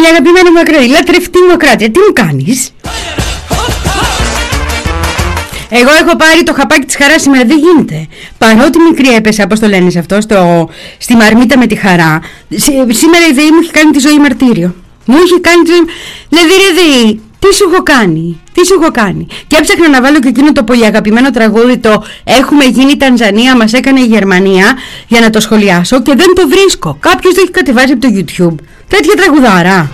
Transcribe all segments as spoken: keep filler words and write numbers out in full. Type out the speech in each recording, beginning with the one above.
πάλι αγαπημένο μου ακροατή, λατρευτή μου ακροάτρια, τι μου κάνεις? Εγώ έχω πάρει το χαπάκι της χαράς σήμερα, δεν γίνεται. Παρότι μικρή έπεσα, πώς το λένε σε αυτό, στο, στη μαρμίτα με τη χαρά, σήμερα η ΔΕΗ μου έχει κάνει τη ζωή μαρτύριο. Μου έχει κάνει τη ζωή... Δηλαδή ρε ΔΕΗ, τι σου έχω κάνει, τι σου έχω κάνει? Και έψαχνα να βάλω και εκείνο το πολύ αγαπημένο τραγούδι, το «Έχουμε γίνει Τανζανία, μας έκανε η Γερμανία», για να το σχολιάσω και δεν το βρίσκω. Κάποιος το έχει κατεβάσει από το YouTube. Τέτοια τραγουδάρα.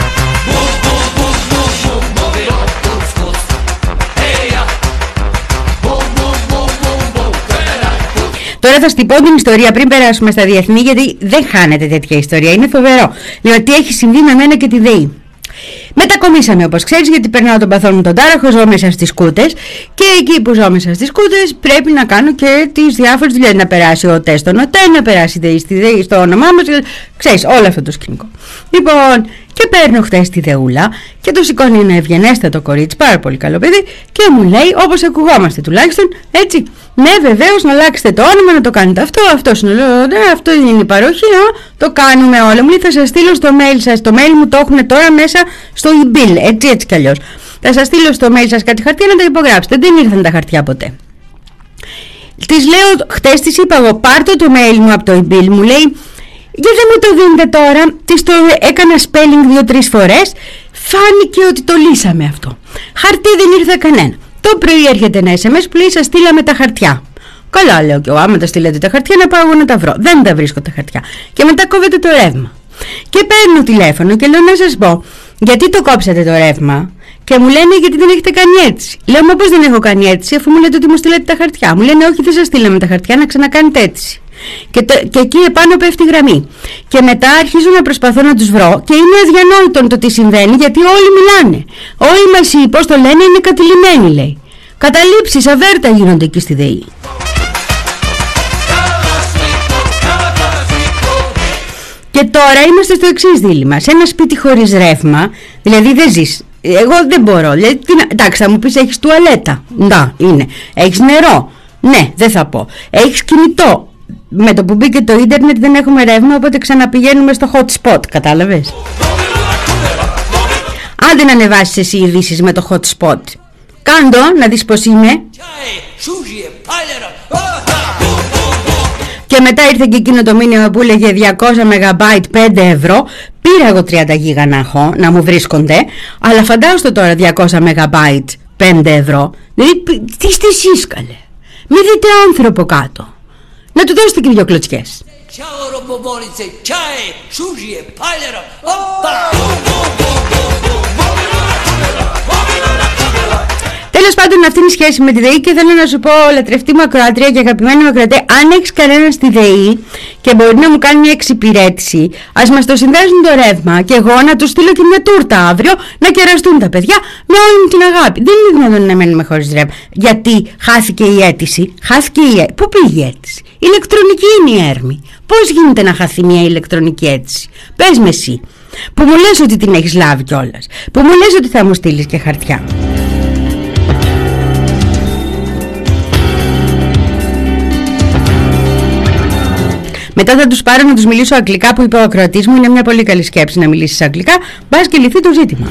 Τώρα θα στην πω την ιστορία πριν περάσουμε στα διεθνή, γιατί δεν χάνεται τέτοια ιστορία, είναι φοβερό. Λέω τι έχει συμβεί με μένα και τη ΔΕΗ. Μετακομίσαμε όπως ξέρεις, γιατί περνάω τον παθόν μου τον τάραχο, ζω μέσα στις σκούτες και εκεί που ζω μέσα στις σκούτες πρέπει να κάνω και τις διάφορες δουλειές. Να περάσει ο ΟΤΕ στον ΟΤΕ, να περάσει η ΔΕΗ στη ΔΕΗ, στο όνομά μας, ξέρεις όλο αυτό το σκηνικό. Λοιπόν, και παίρνω χθες τη Δεούλα και το σηκώνει ένα ευγενέστατο κορίτσι, πάρα πολύ καλό παιδί, και μου λέει, όπως ακουγόμαστε τουλάχιστον, έτσι, ναι βεβαίως να αλλάξετε το όνομα, να το κάνετε αυτό, αυτό είναι, ναι, αυτό είναι η παροχή, α, το κάνουμε όλα. Μου λέει θα σας στείλω στο mail σας, το mail μου το έχουν τώρα μέσα στο e-bill, έτσι έτσι κι αλλιώς. Θα σας στείλω στο mail σας κάτι χαρτιά να τα υπογράψετε, δεν ήρθαν τα χαρτιά ποτέ. Της λέω, χτες της είπα εγώ, πάρτε το mail μου από το e-bill, μου λέει, γιατί δεν μου το δίνετε τώρα? Της το έκανα spelling δύο-τρεις φορές, φάνηκε ότι το λύσαμε αυτό. Χαρτί δεν ήρθε κανένα. Το πρωί έρχεται ένα ες εμ ες που λέει σας στείλαμε τα χαρτιά. Καλά λέω και εγώ, άμα τα στείλετε τα χαρτιά να πάω εγώ να τα βρω. Δεν τα βρίσκω τα χαρτιά. Και μετά κόβεται το ρεύμα. Και παίρνω τηλέφωνο και λέω να σας πω, γιατί το κόψατε το ρεύμα? Και μου λένε γιατί δεν έχετε κάνει αίτηση. Λέω μα πώς δεν έχω κάνει αίτηση, αφού μου λέτε ότι μου στείλετε τα χαρτιά? Μου λένε όχι, δεν σας στείλαμε τα χαρτιά, να ξανακάνετε αίτηση. Και, το, και εκεί επάνω πέφτει η γραμμή. Και μετά αρχίζω να προσπαθώ να τους βρω και είναι αδιανόητο το τι συμβαίνει, γιατί όλοι μιλάνε. Όλοι μας, πώς το λένε, είναι κατηλημένοι, λέει. Καταλήψεις, αβέρτα γίνονται εκεί στη ΔΕΗ. Και τώρα είμαστε στο εξής δίλημμα. Σε ένα σπίτι χωρίς ρεύμα, δηλαδή δεν ζεις. Εγώ δεν μπορώ. Δηλαδή, εντάξει, θα μου πεις έχεις τουαλέτα. Να, είναι. Έχεις νερό. Ναι, δεν θα πω. Έχεις κινητό. Με το που μπήκε το ίντερνετ δεν έχουμε ρεύμα, οπότε ξαναπηγαίνουμε στο hot spot, κατάλαβες? Άντε να ανεβάσεις εσύ ειδήσεις με το hot spot. Κάντο, να δεις πως είμαι. Και μετά ήρθε και εκείνο το μήνυμα που έλεγε διακόσια μεγαμπάιτ πέντε ευρώ. Πήρα εγώ τριάντα γίγα να έχω, να μου βρίσκονται. Αλλά φαντάζομαι τώρα διακόσια μεγαμπάιτ πέντε ευρώ. Δηλαδή, τι είστε εσείς καλέ? Μη δείτε άνθρωπο κάτω. Να του δώσετε και δυο κλωτσιές. Τέλος πάντων, αυτή είναι η σχέση με τη ΔΕΗ και θέλω να σου πω, λατρευτή μου ακροάτρια και αγαπημένη μου ακροατέ, αν έχεις κανένα στη ΔΕΗ και μπορεί να μου κάνει μια εξυπηρέτηση, ας μας το συνδέσουν το ρεύμα και εγώ να του στείλω και μια τούρτα αύριο να κεραστούν τα παιδιά με όλη μου την αγάπη. Δεν είναι δυνατόν να μένουμε χωρίς ρεύμα. Γιατί χάθηκε η αίτηση, χάθηκε η αίτηση. Πού πήγε η αίτηση? Ηλεκτρονική είναι η έρμη. Πώς γίνεται να χαθεί μια ηλεκτρονική αίτηση? Πες με εσύ, που μου λες ότι την έχεις λάβει κιόλας, που μου λες ότι θα μου στείλεις και χαρτιά. Μετά θα τους πάρω να τους μιλήσω αγγλικά, που είπε ο ακροατής μου, είναι μια πολύ καλή σκέψη να μιλήσεις αγγλικά, μπας και λυθεί το ζήτημα.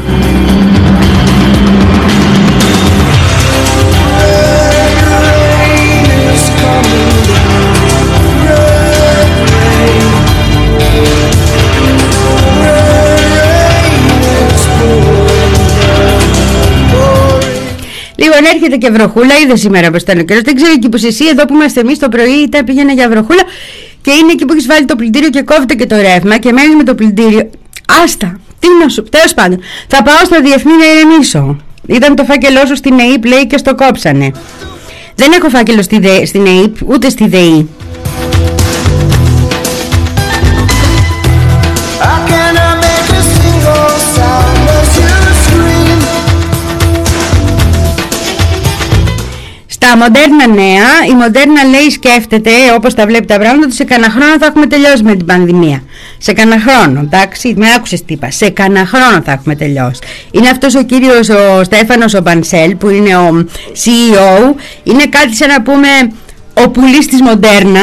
Λοιπόν, έρχεται και βροχούλα, είδε σήμερα πως ήταν ο καιρός. Δεν ξέρω εκεί που είσαι εσύ, εδώ που είμαστε εμείς το πρωί, ήταν πήγαινε για βροχούλα. Και είναι εκεί που έχεις βάλει το πλυντήριο και κόβεται και το ρεύμα και μένει με το πλυντήριο. Άστα, τι να σου, τέλος πάντων. Θα πάω στα διεθνή να ηρεμήσω. Ήταν το φάκελό σου στην ΕΕΠ, λέει, και στο κόψανε. Δεν έχω φάκελο στη δε, στην ΕΕΠ, ούτε στη ΔΕΗ. Τα μοντέρνα νέα, η μοντέρνα λέει σκέφτεται, όπως τα βλέπει τα πράγματα, ότι σε κανένα χρόνο θα έχουμε τελειώσει με την πανδημία. Σε κανένα χρόνο, εντάξει, με άκουσες τι είπα, σε κανένα χρόνο θα έχουμε τελειώσει. Είναι αυτός ο κύριος ο Στέφανος ο Μπανσέλ που είναι ο σι ι ο, είναι κάτι σαν να πούμε ο πουλής της μοντέρνα.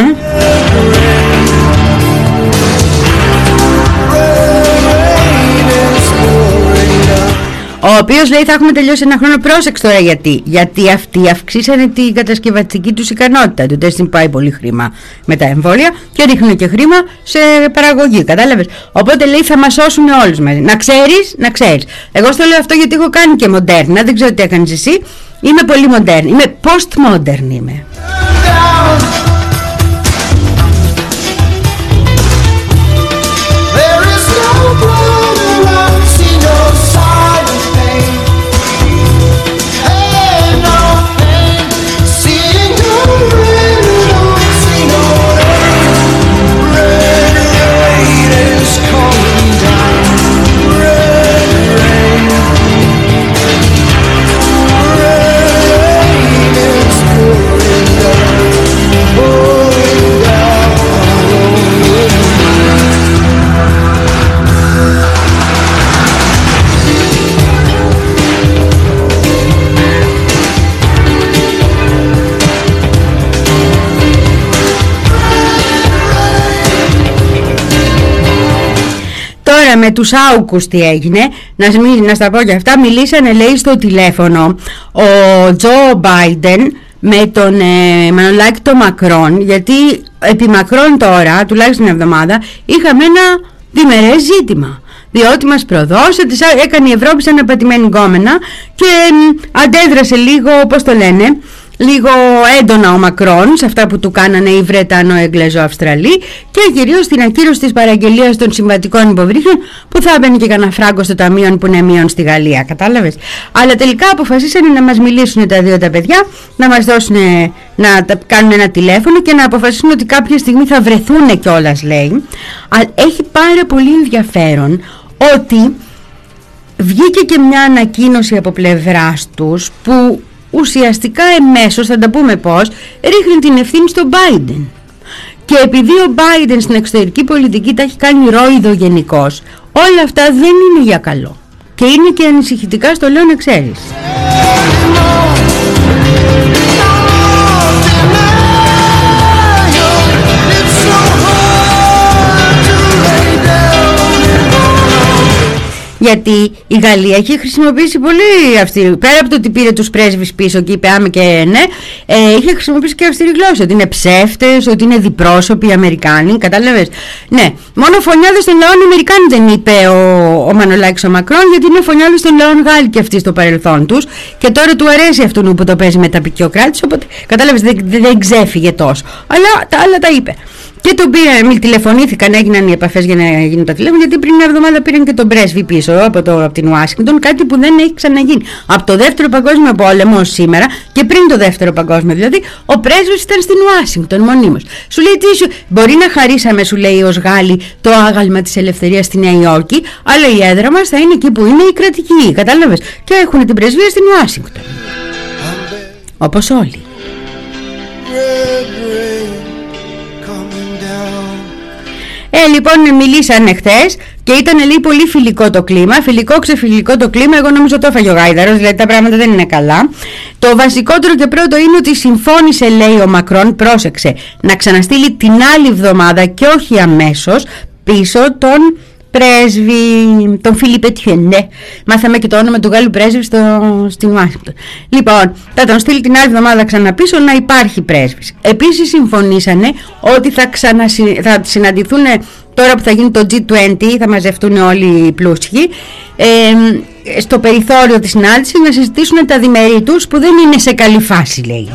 ο οποίος λέει θα έχουμε τελειώσει ένα χρόνο. Πρόσεξε τώρα γιατί. Γιατί αυτοί αυξήσανε την κατασκευαστική τους ικανότητα. Το τεστ πάει πολύ χρήμα με τα εμβόλια και ρίχνουν και χρήμα σε παραγωγή. Κατάλαβες. Οπότε λέει θα μας σώσουν όλους μαζί. Να ξέρεις, να ξέρεις. Εγώ στο λέω αυτό γιατί έχω κάνει και μοντέρνα. Δεν ξέρω τι έκανες εσύ. Είμαι πολύ μοντέρνη. Είμαι post-modern είμαι. Με τους άουκους τι έγινε, να, να στα πω και αυτά. Μιλήσανε λέει στο τηλέφωνο ο Τζο Μπάιντεν με τον ε, Μανολάκη το Μακρόν, γιατί επί Μακρόν τώρα, τουλάχιστον μια εβδομάδα, είχαμε ένα διμερές ζήτημα. Διότι μας προδώσε, τις έκανε η Ευρώπη σαν απατημένη γκόμενα και ε, αντέδρασε λίγο, πώς το λένε, λίγο έντονα ο Μακρόν σε αυτά που του κάνανε οι Βρετανο-Εγγλέζο-Αυστραλοί και κυρίως στην ακύρωση της παραγγελίας των συμβατικών υποβρύχων που θα έμπαινε και κανένα φράγκο στο ταμείο που είναι μείον στη Γαλλία, κατάλαβες. Αλλά τελικά αποφασίσανε να μας μιλήσουν τα δύο τα παιδιά, να μας δώσουν, να κάνουν ένα τηλέφωνο και να αποφασίσουν ότι κάποια στιγμή θα βρεθούν κιόλας λέει. Αλλά έχει πάρα πολύ ενδιαφέρον ότι βγήκε και μια ανακοίνωση από πλευράς τους που ουσιαστικά εμέσως, θα τα πούμε πώς, ρίχνει την ευθύνη στον Biden. Και επειδή ο Biden στην εξωτερική πολιτική τα έχει κάνει ρόιδο γενικώς, όλα αυτά δεν είναι για καλό. Και είναι και ανησυχητικά, στο λέω να ξέρεις. Γιατί η Γαλλία έχει χρησιμοποιήσει πολύ αυστηρή, πέρα από το ότι πήρε τους πρέσβεις πίσω και είπε άμε και ναι, ε, είχε χρησιμοποιήσει και αυστηρή γλώσσα, ότι είναι ψεύτες, ότι είναι διπρόσωποι Αμερικάνοι, κατάλαβες. Ναι, μόνο φωνιάδες των λαών Αμερικάνοι δεν είπε ο, ο Μανολάκης ο Μακρόν, γιατί είναι φωνιάδες των λαών Γάλλοι και αυτοί στο παρελθόν τους και τώρα του αρέσει αυτόν που το παίζει με τα πικιοκράτης, οπότε κατάλαβες δεν, δεν ξέφυγε τόσο, αλλά τα άλλα τα είπε. Και τον πήραν, μη τηλεφωνήθηκαν, έγιναν οι επαφές για να γίνουν τα τηλέφωνα, γιατί πριν μια εβδομάδα πήραν και τον πρέσβη πίσω από, το, από την Ουάσιγκτον, κάτι που δεν έχει ξαναγίνει. Από το δεύτερο παγκόσμιο πόλεμο σήμερα και πριν το δεύτερο παγκόσμιο, δηλαδή, ο πρέσβης ήταν στην Ουάσιγκτον μονίμως. Σου λέει τι σου, μπορεί να χαρίσαμε, σου λέει ως Γάλλοι, το άγαλμα της ελευθερίας στη Νέα Υόρκη, αλλά η έδρα μας θα είναι εκεί που είναι η κρατική, κατάλαβες. Και έχουν την πρεσβεία στην Ουάσιγκτον. Όπως όλοι. Ε, λοιπόν, μιλήσανε χθες και ήταν λέει πολύ φιλικό το κλίμα. Φιλικό, ξεφιλικό το κλίμα. Εγώ νομίζω το έφαγε ο γάιδαρος, δηλαδή τα πράγματα δεν είναι καλά. Το βασικότερο και πρώτο είναι ότι συμφώνησε, λέει ο Μακρόν, πρόσεξε, να ξαναστείλει την άλλη εβδομάδα και όχι αμέσως πίσω τον πρέσβη, τον Φίλιππε Τιενέ. Μάθαμε και το όνομα του Γάλλου πρέσβη στο, στην Ουάσιγκτον. Λοιπόν, θα τον στείλει την άλλη εβδομάδα ξαναπίσω να υπάρχει πρέσβης. Επίσης συμφωνήσανε ότι θα, ξανασυ, θα συναντηθούν τώρα που θα γίνει το τζι είκοσι, θα μαζευτούν όλοι οι πλούσιοι, ε, στο περιθώριο της συνάντησης να συζητήσουν τα διμερεί τους που δεν είναι σε καλή φάση, λέει.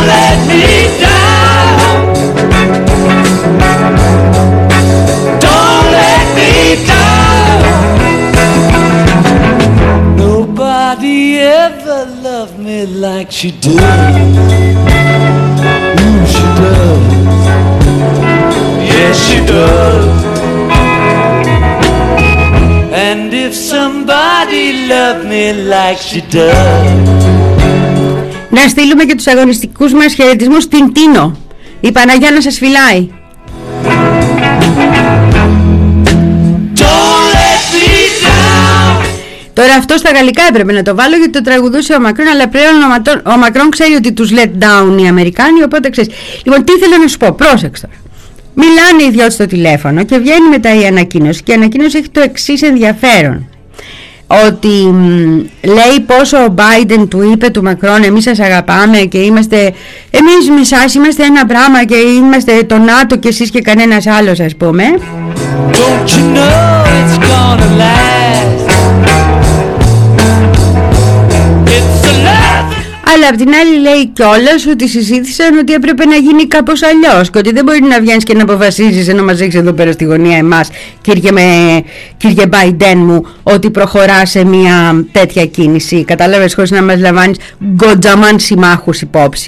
Nobody ever loved me like she does. Ooh, she does. Yes, she does. And if somebody loved me like she does. Να στείλουμε και τους αγωνιστικούς μας χαιρετισμούς στην Τίνο. Η Παναγιά να σας φυλάει. Τώρα αυτό στα γαλλικά έπρεπε να το βάλω γιατί το τραγουδούσε ο Μακρόν, αλλά πλέον ο, ο Μακρόν ξέρει ότι τους let down οι Αμερικάνοι, οπότε ξέρεις. Λοιπόν, τι θέλω να σου πω, πρόσεξε τώρα. Μιλάνε οι δυο στο τηλέφωνο και βγαίνει μετά η ανακοίνωση και η ανακοίνωση έχει το εξής ενδιαφέρον. ότι λέει πόσο ο Biden του είπε του Μακρόν εμείς σας αγαπάμε και είμαστε, εμείς με εσάς είμαστε ένα πράγμα και είμαστε το ΝΑΤΟ και εσείς και κανένας άλλος, ας πούμε. Don't you know it's gonna last? It's a love. Αλλά απ' την άλλη λέει κιόλας ότι συζήτησαν ότι έπρεπε να γίνει κάπως αλλιώς και ότι δεν μπορεί να βγαίνεις και να αποφασίζεις ενώ μας έχεις εδώ πέρα στη γωνία εμάς, κύριε, με, κύριε Biden μου, ότι προχωρά σε μια τέτοια κίνηση. Κατάλαβες, χωρίς να μας λαμβάνεις γκοτζαμάν συμμάχους υπόψη.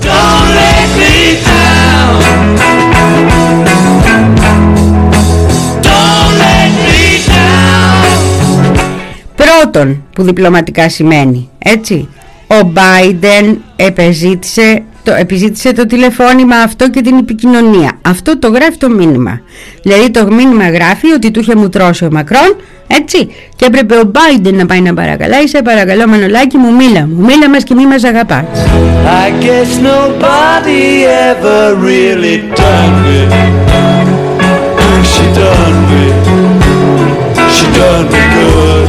Πρώτον, που διπλωματικά σημαίνει, έτσι, ο Biden επιζήτησε το, επιζήτησε το τηλεφώνημα αυτό και την επικοινωνία. Αυτό το γράφει το μήνυμα. Δηλαδή το μήνυμα γράφει ότι του είχε μουτρώσει ο Μακρόν, έτσι, και έπρεπε ο Biden να πάει να παρακαλάει, σε παρακαλώ Μανολάκη μου, μίλα μου, μίλα μας και μη μας αγαπάς. I guess nobody ever really done me. She done me. She done me good.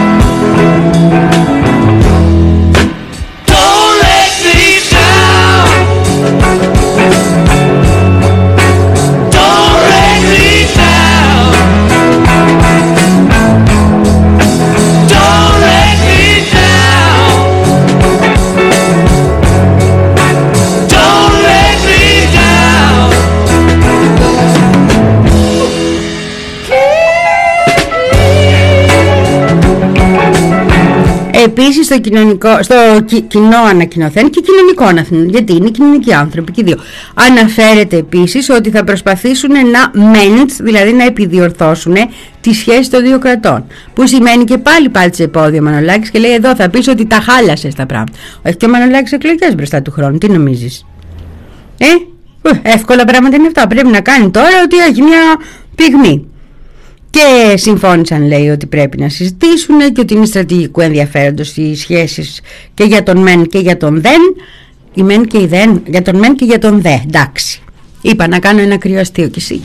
Επίσης στο, κοινωνικό, στο κι, κοινό ανακοινωθέν και κοινωνικό ανακοινωθέν, γιατί είναι κοινωνικοί άνθρωποι και δύο. Αναφέρεται επίσης ότι θα προσπαθήσουν να mend, δηλαδή να επιδιορθώσουν τη σχέση των δύο κρατών. Που σημαίνει και πάλι πάλι σε επόδιο ο Μανολάκης και λέει εδώ θα πεις ότι τα χάλασες τα πράγματα. Έχει και ο Μανολάκης εκλογές μπροστά του χρόνου, τι νομίζεις? Ε, εύκολα πράγματα είναι αυτά. Πρέπει να κάνει τώρα ότι έχει μια πυγμή. Και συμφώνησαν, λέει, ότι πρέπει να συζητήσουν και ότι είναι στρατηγικού ενδιαφέροντος οι σχέσεις και για τον μεν και για τον δεν. Η μεν και η δεν, για τον μεν και για τον δε. Εντάξει. Είπα να κάνω ένα κρύο αστείο κι εσύ.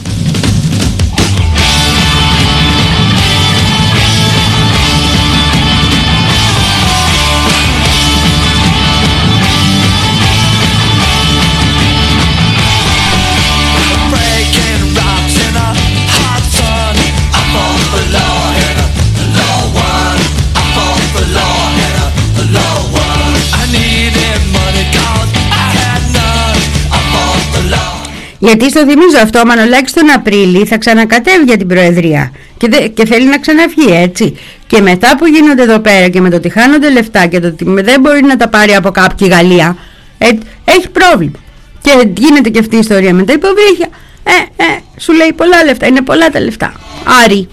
Γιατί στο θυμίζω αυτό, ο Μανολάκης τον Απρίλη θα ξανακατέβει για την Προεδρία και, δε, και θέλει να ξαναβγεί, έτσι. Και μετά που γίνονται εδώ πέρα και με το ότι χάνονται λεφτά και το ότι δεν μπορεί να τα πάρει από κάποια Γαλλία, ε, έχει πρόβλημα. Και γίνεται και αυτή η ιστορία με τα υποβρύχια. Ε, ε, σου λέει πολλά λεφτά, είναι πολλά τα λεφτά. Άρη.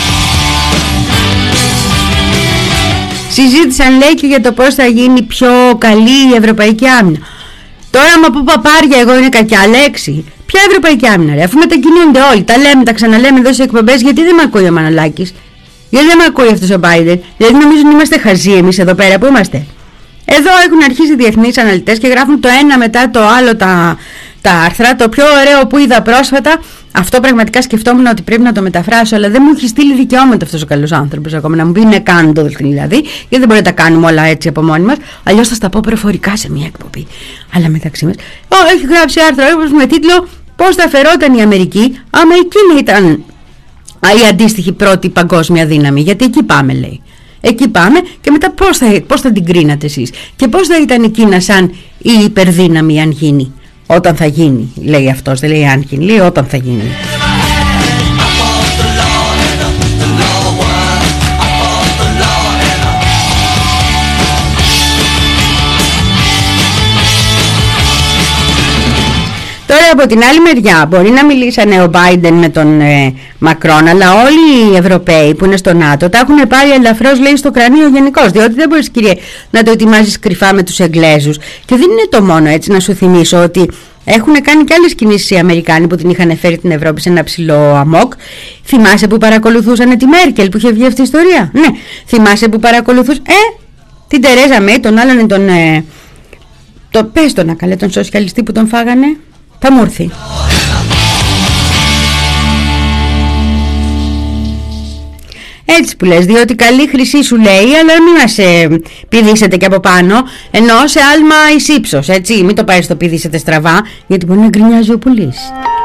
Συζήτησαν, λέει, και για το πώς θα γίνει πιο καλή η ευρωπαϊκή άμυνα. Τώρα, άμα πω παπάρια, εγώ είναι κακιά λέξη. Ποια ευρωπαϊκή άμυνα, ρε, αφού μετακινούνται όλοι. Τα λέμε, τα ξαναλέμε εδώ σε εκπομπές. Γιατί δεν με ακούει ο Μανολάκης? Γιατί δεν με ακούει αυτός ο Biden? Δηλαδή νομίζουν είμαστε χαζοί εμείς εδώ πέρα που είμαστε? Εδώ έχουν αρχίσει διεθνείς αναλυτές και γράφουν το ένα μετά το άλλο τα, τα άρθρα. Το πιο ωραίο που είδα πρόσφατα, αυτό πραγματικά σκεφτόμουν ότι πρέπει να το μεταφράσω, αλλά δεν μου έχει στείλει δικαιώματα αυτός ο καλός άνθρωπος ακόμα να μου πει ναι, κάντο δηλαδή, γιατί δεν μπορεί να τα κάνουμε όλα έτσι από μόνοι μας. Αλλιώς θα στα πω προφορικά σε μια εκπομπή. Αλλά μεταξύ μας, oh, έχει γράψει άρθρο με τίτλο πώς θα φερόταν η Αμερική άμα εκείνη ήταν η αντίστοιχη πρώτη παγκόσμια δύναμη. Γιατί εκεί πάμε, λέει. Εκεί πάμε και μετά πώς θα, πώς θα την κρίνατε εσείς και πώς θα ήταν η Κίνα σαν η υπερδύναμη αν γίνει? Όταν θα γίνει, λέει αυτός, δεν λέει αν γίνει, λέει όταν θα γίνει. Τώρα από την άλλη μεριά μπορεί να μιλήσανε ο Biden με τον ε, Μακρόν, αλλά όλοι οι Ευρωπαίοι που είναι στο ΝΑΤΟ τα έχουν πάρει ελαφρώς, λέει, στο κρανίο γενικώς, διότι δεν μπορείς, κύριε, να το ετοιμάζεις κρυφά με τους Εγγλέζους. Και δεν είναι το μόνο, έτσι, να σου θυμίσω ότι έχουν κάνει και άλλες κινήσεις οι Αμερικάνοι που την είχαν φέρει την Ευρώπη σε ένα ψηλό αμόκ. Θυμάσαι που παρακολουθούσαν τη Μέρκελ που είχε βγει αυτή η ιστορία? Ναι. Θυμάσαι που παρακολουθούσαν ε, την Τερέζα Μέη, τον άλλον τον ε, το, πες τον να καλέ, τον σοσιαλιστή που τον φάγανε? Θα μου έρθει. Έτσι που λες, διότι καλή χρυσή σου λέει, αλλά μην μας ε, πηδήσετε και από πάνω, ενώ σε άλμα εις ύψος, έτσι, μην το πάει στο πηδήσετε στραβά, γιατί μπορεί να γκρινιάζει ο πουλής.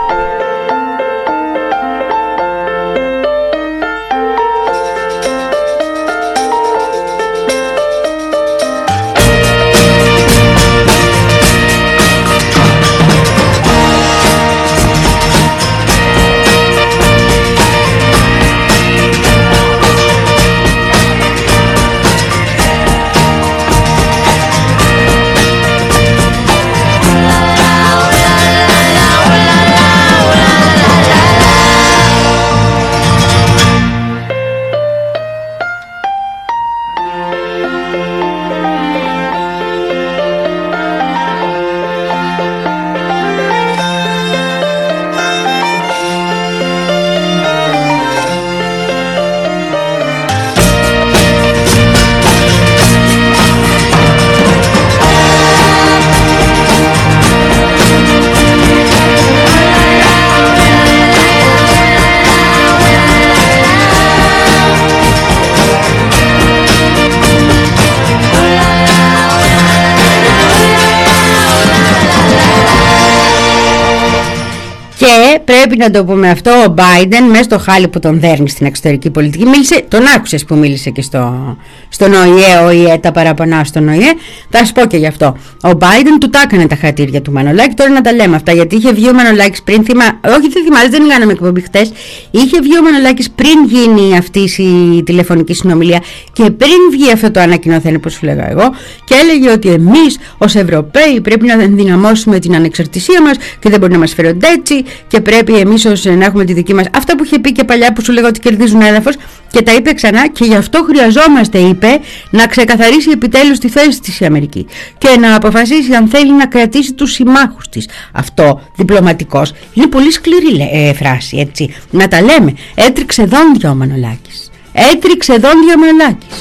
Και πρέπει να το πούμε αυτό, ο Biden μέσα στο χάλι που τον δέρνει στην εξωτερική πολιτική μίλησε, τον άκουσες που μίλησε και στο, στον ΟΗΕ, ο ΟΗΕ τα παραπονά στον ΟΗΕ, θα σου πω και γι' αυτό. Ο Biden του τα έκανε τα χατήρια του Μανολάκη, τώρα να τα λέμε αυτά, γιατί είχε βγει ο Μανολάκης πριν, θυμά, όχι δεν θυμάσαι, δεν κάναμε εκπομπή χτες, είχε βγει ο Μανολάκης πριν γίνει αυτή η τηλεφωνική συνομιλία και πριν βγει αυτό το ανακοινωθέν, όπως σου λέγα εγώ, και έλεγε ότι εμείς ως Ευρωπαίοι πρέπει να ενδυναμώσουμε την ανεξαρτησία μας και δεν μπορεί να μας φέρονται έτσι και πρέπει εμείς ως να έχουμε τη δική μας. Αυτά που είχε πει και παλιά που σου λέγα ότι κερδίζουν έδαφος, και τα είπε ξανά, και γι' αυτό χρειαζόμαστε, είπε, να ξεκαθαρίσει επιτέλους τη θέση της η Αμερική και να αποφασίσει αν θέλει να κρατήσει τους συμμάχους της. Αυτό διπλωματικός είναι πολύ σκληρή ε, φράση, έτσι. Να τα λέμε. Έτριξε δόντια ο Μανολάκης. Έτριξε δόντια ο Μανολάκης.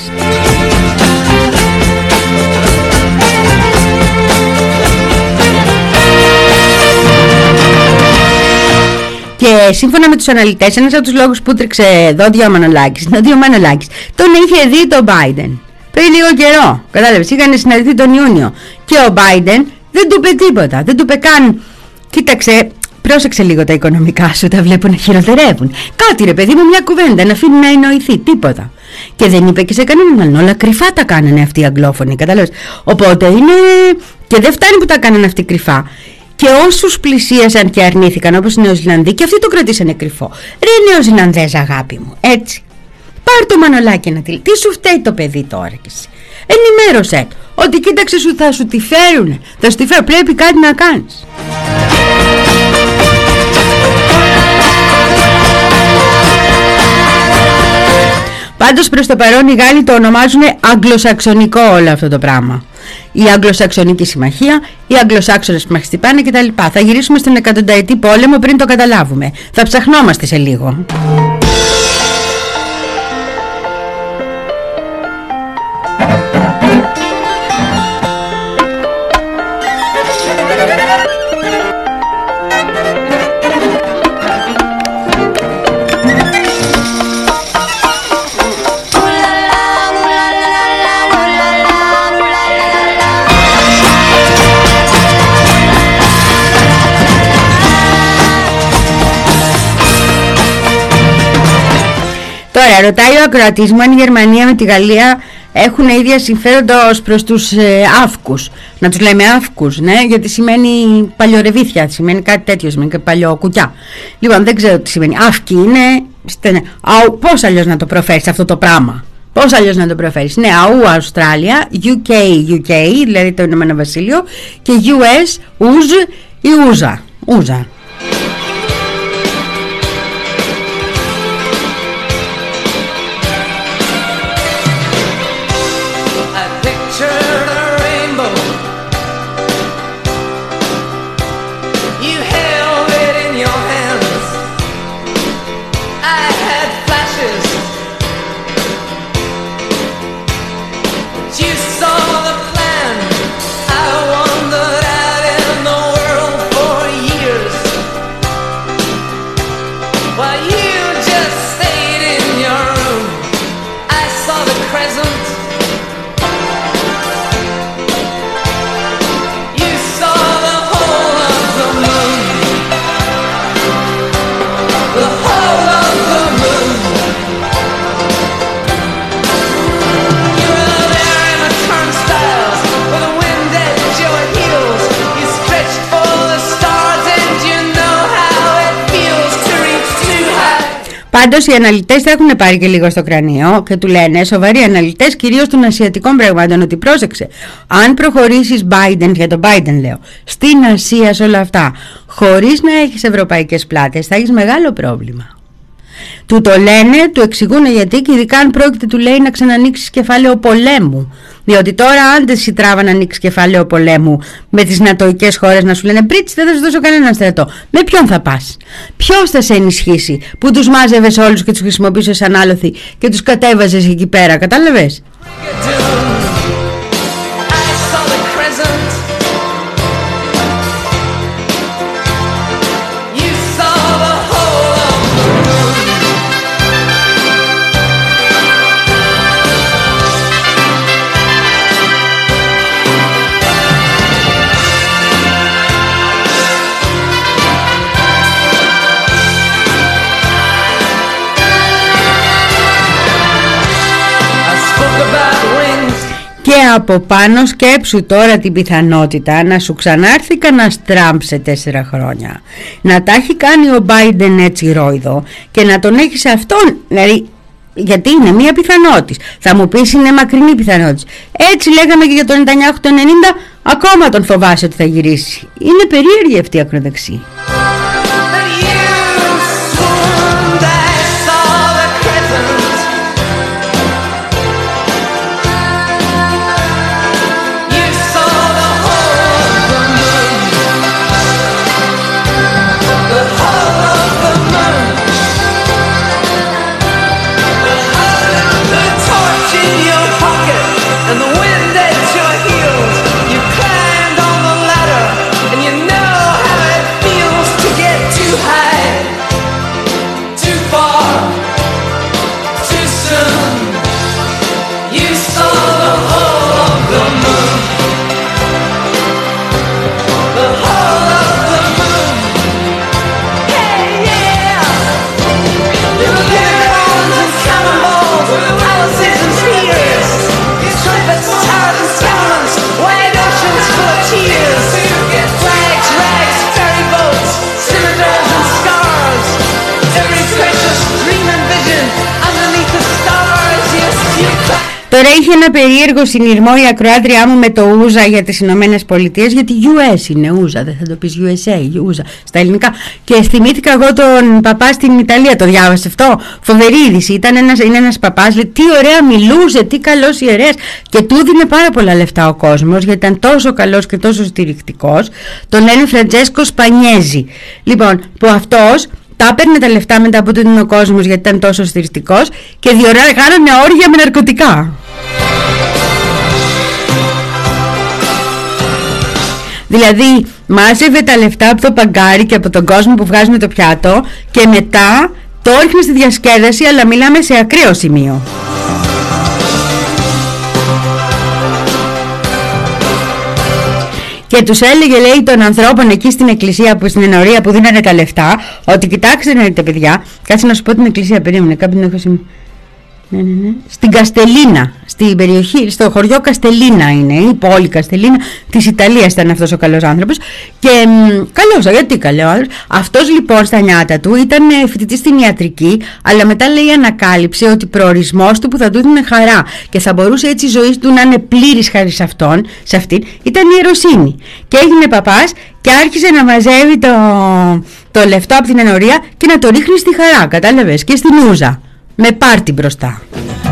Και σύμφωνα με τους αναλυτές, ένας από τους λόγους που τρέξε δόντια ο Μανολάκης, δηλαδή ο Μανολάκης τον είχε δει τον Biden πριν λίγο καιρό. Κατάλαβες, είχαν συναντηθεί τον Ιούνιο και ο Biden δεν του είπε τίποτα, δεν του είπε καν. Κοίταξε, πρόσεξε λίγο τα οικονομικά σου, τα βλέπω να χειροτερεύουν. Κάτι ρε παιδί μου, μια κουβέντα, να αφήνει να εννοηθεί, τίποτα. Και δεν είπε και σε κανέναν, όλα κρυφά τα κάνανε αυτοί οι Αγγλόφωνοι, κατάλαβες. Οπότε είναι. Και δεν φτάνει που τα κάνανε αυτοί κρυφά. Και όσους πλησίασαν και αρνήθηκαν, όπως οι Νεοζηλανδοί, και αυτοί το κρατήσανε κρυφό. Ρε Νεοζηλανδές, αγάπη μου, έτσι. Πάρ' το Μανολάκι να τη. Τι σου φταίει το παιδί τώρα κι εσύ. Ενημέρωσέ το. Ότι κοίταξε σου, θα σου τη φέρουνε. Θα σου τη φέρουν. Πρέπει κάτι να κάνεις. Πάντως προς το παρόν οι Γάλλοι το ονομάζουν αγγλοσαξονικό όλο αυτό το πράγμα. Η Αγγλοσαξονική Συμμαχία, οι Αγγλοσάξονες που μας χτυπάνε κτλ. Θα γυρίσουμε στον εκατονταετή πόλεμο πριν το καταλάβουμε. Θα ψαχνόμαστε σε λίγο. Τώρα ρωτάει ο ακροατής μου αν η Γερμανία με τη Γαλλία έχουν ίδια συμφέροντα ως προς τους ε, αύκους. Να τους λέμε αύκους, ναι, γιατί σημαίνει παλιορεβίθια, σημαίνει κάτι τέτοιο, σημαίνει παλιό κουκιά. Λοιπόν, δεν ξέρω τι σημαίνει. Αύκοι είναι, στενε, αου, πώς αλλιώς να το προφέρεις αυτό το πράγμα. Πώς αλλιώς να το προφέρεις. Ναι, αου Αυστράλια, γιου κέι, γιου κέι, δηλαδή το Ηνωμένο Βασίλειο, και γιου ες, ουζ ή ούζα. Ούζα. While you just stayed in your room. Πάντως οι αναλυτές θα έχουν πάρει και λίγο στο κρανίο και του λένε, σοβαροί αναλυτές κυρίως των ασιατικών πραγμάτων, ότι πρόσεξε, αν προχωρήσεις Biden, για τον Biden λέω, στην Ασία σε όλα αυτά, χωρίς να έχεις ευρωπαϊκές πλάτες, θα έχεις μεγάλο πρόβλημα. Του το λένε, του εξηγούν γιατί, και ειδικά αν πρόκειται, του λέει, να ξανανοίξεις κεφάλαιο πολέμου. Διότι τώρα, αν δεν σου τράβα να ανοίξει κεφάλαιο πολέμου με τις νατοικές χώρες να σου λένε «Μπρίτς, δεν θα σου δώσω κανέναν στρατό», με ποιον θα πας? Ποιος θα σε ενισχύσει που τους μάζευες όλους και τους χρησιμοποιούσες σαν άλοθη και τους κατέβαζες εκεί πέρα? Κατάλαβες? Και από πάνω σκέψου τώρα την πιθανότητα να σου ξανάρθει κανένας Τραμπ σε τέσσερα χρόνια, να τα έχει κάνει ο Biden έτσι ρόιδο και να τον έχει σε αυτόν, δηλαδή, γιατί είναι μία πιθανότητα. Θα μου πεις είναι μακρινή πιθανότητα. Έτσι λέγαμε και για το Νετανιάχου το ενενήντα, ακόμα τον φοβάσαι ότι θα γυρίσει. Είναι περίεργη αυτή η ακροδεξή. Τώρα είχε ένα περίεργο συνειρμό η ακροάτριά μου με το ούζα για τις Ηνωμένες Πολιτείες, γιατί γιου ες είναι ούζα, δεν θα το πεις γιου ες έι, ούζα στα ελληνικά. Και θυμήθηκα εγώ τον παπά στην Ιταλία, το διάβασε αυτό, φοβερή είδηση. Ήταν ένας, είναι ένας παπάς, λέει, τι ωραία μιλούσε, τι καλός ιερέας, και του δίνει πάρα πολλά λεφτά ο κόσμος, γιατί ήταν τόσο καλός και τόσο στηρικτικός. Τον λένε Φραντζέσκο Σπανιέζη. Λοιπόν, που αυτός τα έπαιρνε τα λεφτά μετά που του δίνει ο κόσμος, γιατί ήταν τόσο στηρικτικός, και διοργάνωνε όργια με ναρκωτικά. Δηλαδή μάζευε τα λεφτά από το παγκάρι και από τον κόσμο που βγάζουν το πιάτο και μετά το ρίχνε στη διασκέδαση, αλλά μιλάμε σε ακραίο σημείο. Και τους έλεγε, λέει, των ανθρώπων εκεί στην εκκλησία, που στην ενορία που δίνανε τα λεφτά, ότι κοιτάξτε να δείτε παιδιά, κάτσε να σου πω την εκκλησία, περίμενε, κάποιον έχω σημαίνει. Ναι, ναι, ναι. Στην Καστελίνα, στην περιοχή, στο χωριό Καστελίνα είναι, η πόλη Καστελίνα της Ιταλίας ήταν αυτός ο καλός άνθρωπος. Και καλός, γιατί καλός άνθρωπος. Αυτός λοιπόν στα νιάτα του ήταν φοιτητής στην ιατρική, αλλά μετά, λέει, ανακάλυψε ότι προορισμός του που θα του έδινε χαρά και θα μπορούσε έτσι η ζωή του να είναι πλήρης χάρη σε αυτόν, σε αυτήν, ήταν η ιεροσύνη. Και έγινε παπάς και άρχισε να μαζεύει το, το λεφτό από την ενορία και να το ρίχνει στη χαρά, κατάλαβες, και στην ούζα. Με πάρτι μπροστά.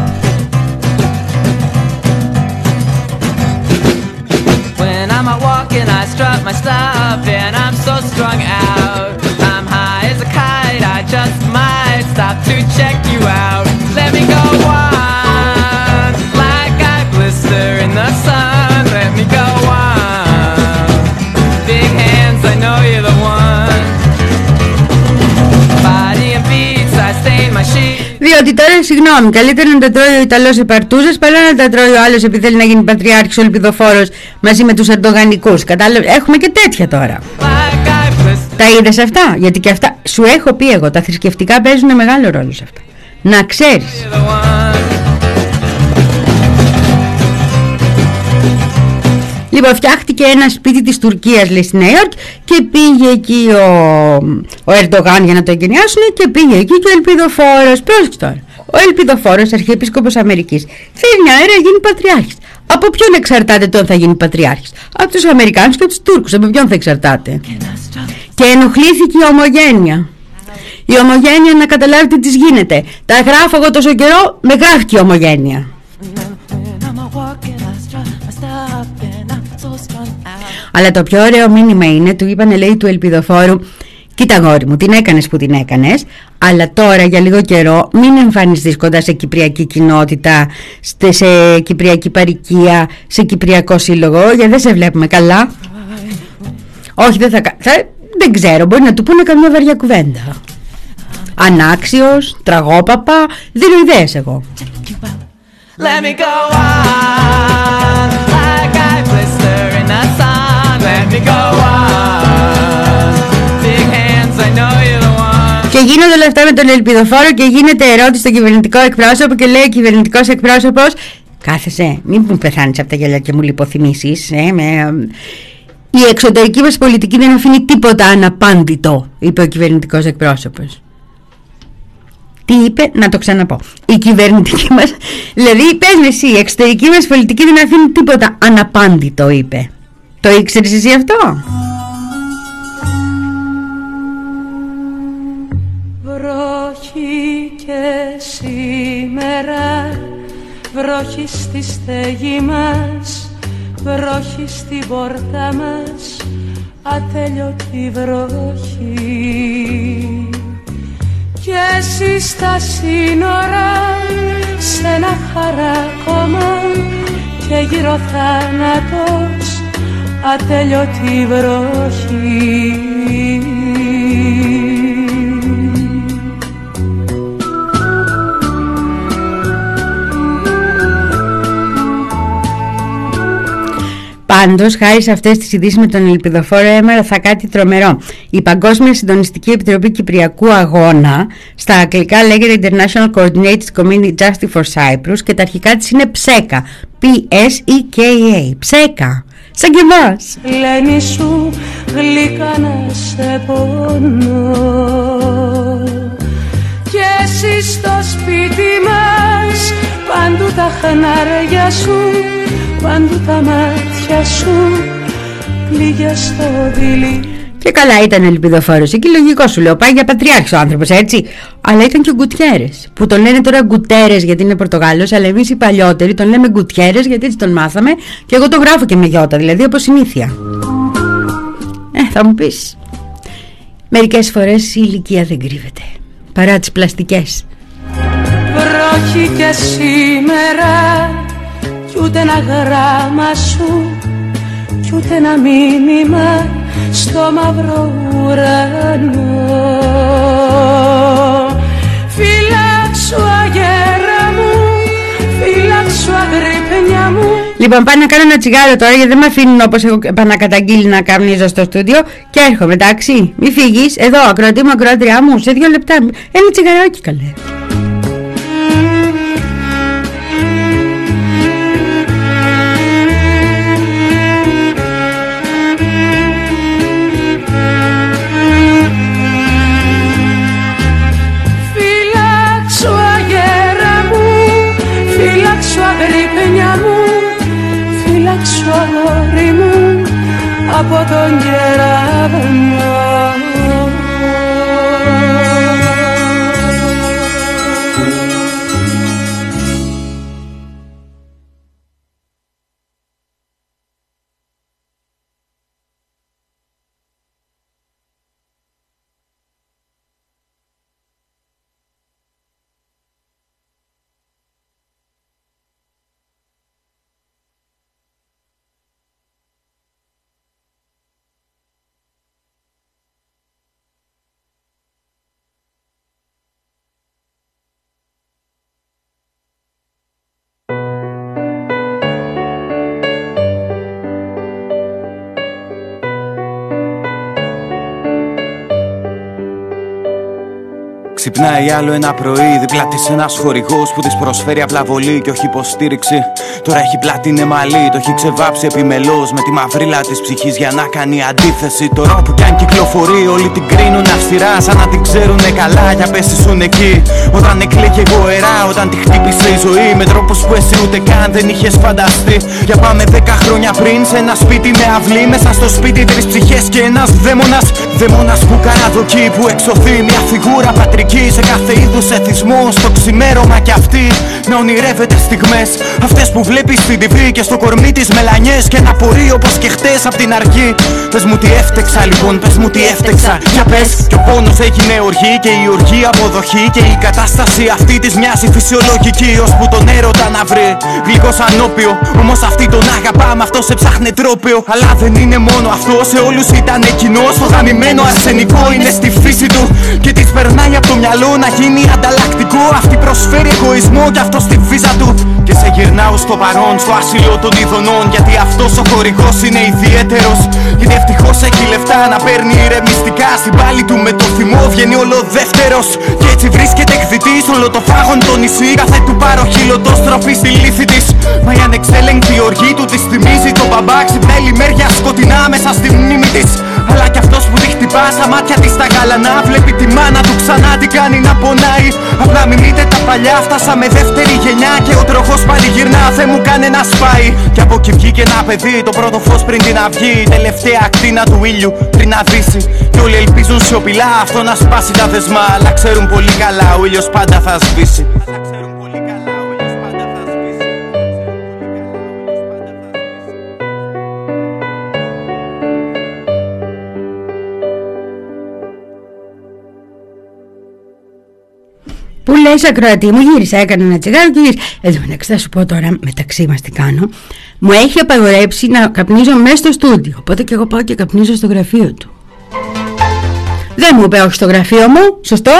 When I'm out walking, I strut my stuff and I'm so strung out. I'm high as a kite, I just might stop to check you out. Let me go on, like I blister in the sun. Let me go on, big hands, I know you're the one. Body and beats, I stain my sheets. Διότι τώρα, συγγνώμη, καλύτερα να τα τρώει ο Ιταλός σε παρτούζες παρά να τα τρώει ο άλλος επειδή θέλει να γίνει πατριάρχης ο ελπιδοφόρος μαζί με τους ερντογανικούς. Κατάλαβε, έχουμε και τέτοια τώρα. Τα είδες αυτά? Γιατί και αυτά σου έχω πει εγώ, τα θρησκευτικά παίζουν μεγάλο ρόλο σε αυτά. Να ξέρεις. Λοιπόν, φτιάχτηκε ένα σπίτι της Τουρκίας, λέει, στη Νέα Υόρκη, και πήγε εκεί ο, ο Ερντογάν για να το εγκαινιάσουν, και πήγε εκεί και ο Ελπιδοφόρος. Πρόσεξε τώρα. Ο Ελπιδοφόρος, αρχιεπίσκοπος Αμερικής, θέλει μια μέρα να γίνει πατριάρχης. Από ποιον εξαρτάται το αν θα γίνει πατριάρχης? Από τους Αμερικάνους και από τους Τούρκους. Από ποιον θα εξαρτάται? Και ενοχλήθηκε η Ομογένεια. Η Ομογένεια να καταλάβει τι της γίνεται. Τα γράφω εγώ τόσο καιρό, με γράφει και η Ομογένεια. Αλλά το πιο ωραίο μήνυμα είναι, του είπανε, λέει, του Ελπιδοφόρου, κοίτα αγόρι μου, την έκανες που την έκανες, αλλά τώρα για λίγο καιρό μην εμφανιστείς κοντά σε κυπριακή κοινότητα, σε κυπριακή παροικία, σε κυπριακό σύλλογο, γιατί δεν σε βλέπουμε καλά. Όχι, δεν θα, θα δεν ξέρω, μπορεί να του πούνε καμιά βαριά κουβέντα. Ανάξιος, τραγόπαπα, δίνω ιδέες εγώ. Let me go on, like I blister in the sun. Let me go on, big hands, I know you're the one. Και γίνονται όλα αυτά με τον Ελπιδοφόρο και γίνεται ερώτηση στον κυβερνητικό εκπρόσωπο και λέει ο κυβερνητικός εκπρόσωπος, κάθεσαι, μην μου πεθάνεις από τα γυαλιά και μου λιποθυμήσεις, ε, με... η εξωτερική μας πολιτική δεν αφήνει τίποτα αναπάντητο, είπε ο κυβερνητικός εκπρόσωπος. Τι είπε, να το ξαναπώ. Η κυβερνητική μας, δηλαδή πες με εσύ, η εξωτερική μας πολιτική δεν αφήνει τίποτα αναπάντητο, είπε. Το ήξερες εσύ αυτό? Βροχή και σήμερα, βροχή στη στέγη μας, βροχή στην πόρτα μας, ατέλειωτη βροχή. Κι εσύ στα σύνορα, σ' ένα χαράκωμα, και γύρω θάνατος, ατέλειωτη βροχή. Πάντως, χάρη σε αυτές τις ειδήσεις με τον Ελπιδοφόρο, έμαθα κάτι τρομερό. Η Παγκόσμια Συντονιστική Επιτροπή Κυπριακού Αγώνα, στα αγγλικά λέγεται International Coordinated Community Justice for Cyprus, και τα αρχικά της είναι ψέκα. P S E K A. Ψέκα. Σαν και εμάς. Λένε σου γλυκά να σε πονώ, και εσύ στο σπίτι μας, παντού τα χνάρια σου, παντού τα μάτια σου, πλήγια στο δειλί. Και καλά ήταν ο Ελπιδοφόρος. Εκεί λογικό σου λέω, πάει για πατριάρχης ο άνθρωπος, έτσι. Αλλά ήταν και ο Γκουτιέρες, που τον λένε τώρα Γκουτέρες γιατί είναι Πορτογάλος, αλλά εμείς οι παλιότεροι τον λέμε Γκουτιέρες γιατί έτσι τον μάθαμε, και εγώ το γράφω και με γιώτα, δηλαδή όπως συνήθεια. Ε, θα μου πεις, μερικές φορές η ηλικία δεν κρύβεται, παρά τις πλαστικές. Βροχή και σήμερα, κι ούτε ένα γράμμα σου, κι ούτε ένα μήνυμα στο μαύρο ουρανό. Φύλαξου αγέρα μου, φύλαξου αγρυπνιά μου. Λοιπόν, πάω να κάνω ένα τσιγάρο τώρα, γιατί δεν με αφήνουν όπως έχω επανακαταγγείλει να καπνίζω στο στούντιο, και έρχομαι, εντάξει. Μη φύγεις, εδώ ακροατή μου, ακροατριά μου, σε δύο λεπτά. Ένα τσιγαράκι καλέ. Φύλαξου αγόρι μου από τον κεραυνό. Ξυπνάει άλλο ένα πρωί, δίπλα της ένας χορηγός που της προσφέρει απλά βολή και όχι υποστήριξη. Τώρα έχει πλάτη μαλλί, το έχει ξεβάψει επιμελώς με τη μαυρίλα της ψυχής για να κάνει αντίθεση. Τώρα που κι αν κυκλοφορεί όλοι την κρίνουν αυστηρά, σαν να την ξέρουνε καλά, για πες ήσουν εκεί όταν εκλέγε γοερά, όταν τη χτύπησε η ζωή με τρόπους που εσύ ούτε καν δεν είχες φανταστεί. Για πάμε δέκα χρόνια πριν σε ένα σπίτι με αυλή, μέσα στο σπίτι τρεις ψυχές και ένας δαίμονας. Δαίμονας που καραδοκεί, που εξωθεί μια φιγούρα πατρική σε κάθε είδους εθισμό. Στο ξημέρωμα κι αυτή να ονειρεύεται στιγμές, αυτές που βλέπεις στην τι βι και στο κορμί της μελανιές. Και να απορεί όπως και χτες απ' την αρχή. Πες μου τι έφτεξα λοιπόν, πες μου τι έφτεξα. Για πες, κι ο πόνος έγινε οργή και η οργή αποδοχή. Και η κατάσταση αυτή της μοιάζει φυσιολογική, ώσπου τον έρωτα να βρει γλυκό σαν όπιο. Όμως αυτή τον αγαπάμε, αυτός έψαχνε τρόπιο. Αλλά δεν είναι μόνο αυτό, σε όλους ήταν κοινός. Το γαμημένο αρσενικό είναι στη φύση του και της περνάει από το μυαλό να γίνει ανταλλακτικό. Αυτή προσφέρει εγωισμό κι αυτό στη βίζα του. Και σε γυρνάω στο παρόν, στο άσυλο των ειδονών. Γιατί αυτός ο χορηγός είναι ιδιαίτερος. Γιατί ευτυχώς έχει λεφτά να παίρνει ηρεμιστικά. Στην πάλη του με το θυμό βγαίνει όλο δεύτερος. Και έτσι βρίσκεται εκδυτής όλο το φάγον το νησί. Κάθε του παροχήλωτο στροφή στη λύθη της. Μα η ανεξέλεγκτη οργή του της θυμίζει τον μπαμπά. Ξυπνάει λιμέρια σκοτεινά μέσα στη μνήμη της. Αλλά κι αυτός που τη χτυπά στα μάτια της τα γαλανά, βλέπει τη μάνα του ξανά την κάνει να πονάει. Απλά μιμείτε τα παλιά, φτάσαμε δεύτερη γενιά. Και ο τροχός πάλι γυρνά, Θεέ μου κάνε να σπάει. Κι από εκεί βγήκε ένα παιδί, το πρώτο φως πριν την αυγή. Η τελευταία ακτίνα του ήλιου πριν να δύσει. Και όλοι ελπίζουν σιωπηλά αυτό να σπάσει τα δεσμά. Αλλά ξέρουν πολύ καλά ο ήλιος πάντα θα σβήσει. Πού λες ακροατή μου, γύρισα, έκανα ένα τσιγάρο και γύρισα. Εδώ μεταξύ θα σου πω τώρα, μεταξύ μας τι κάνω. Μου έχει απαγορέψει να καπνίζω μέσα στο στούντιο, οπότε και εγώ πάω και καπνίζω στο γραφείο του. Δεν μου είπε όχι στο γραφείο μου, σωστό?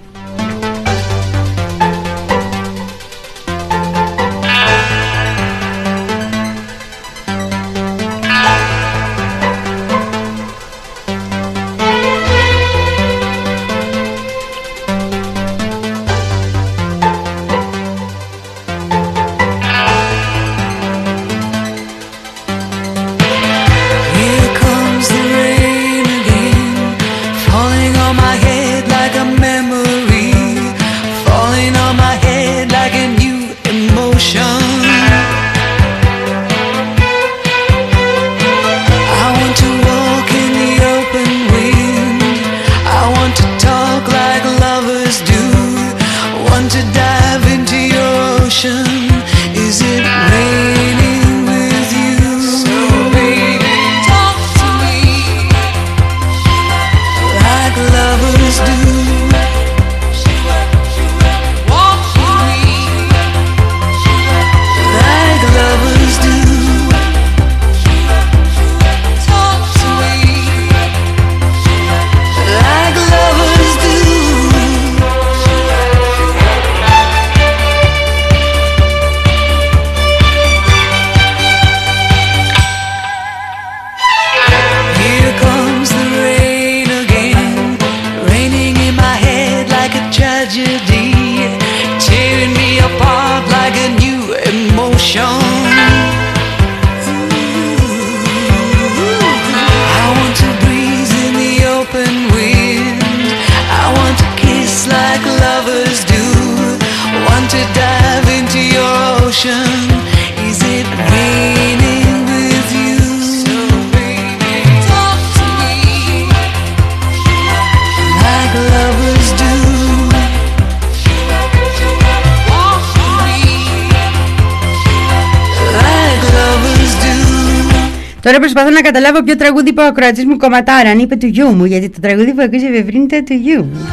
Τώρα προσπαθώ να καταλάβω ποιο τραγούδι είπε ο ακροατής μου κομματάρα. Αν είπε του γιού μου, γιατί το τραγούδι που ακούσει ευευρύνεται του γιού μου.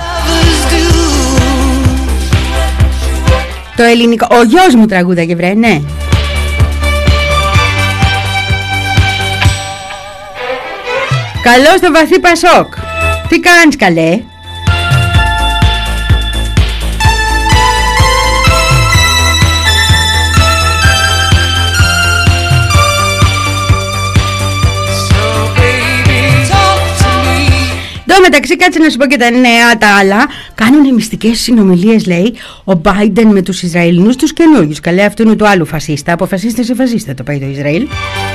Το ελληνικό. Ο γιος μου τραγούδαγε, βρε, ναι. Καλώς το βαθύ Πασόκ. Τι κάνεις, καλέ? μεταξύ, κάτσε να σου πω και τα νέα τα άλλα. Κάνουν μυστικές συνομιλίες, λέει, ο Biden με τους Ισραηλινούς τους καινούργιους. Καλέ, αυτού είναι του άλλου φασίστα. Από φασίστα σε φασίστα το πάει το Ισραήλ.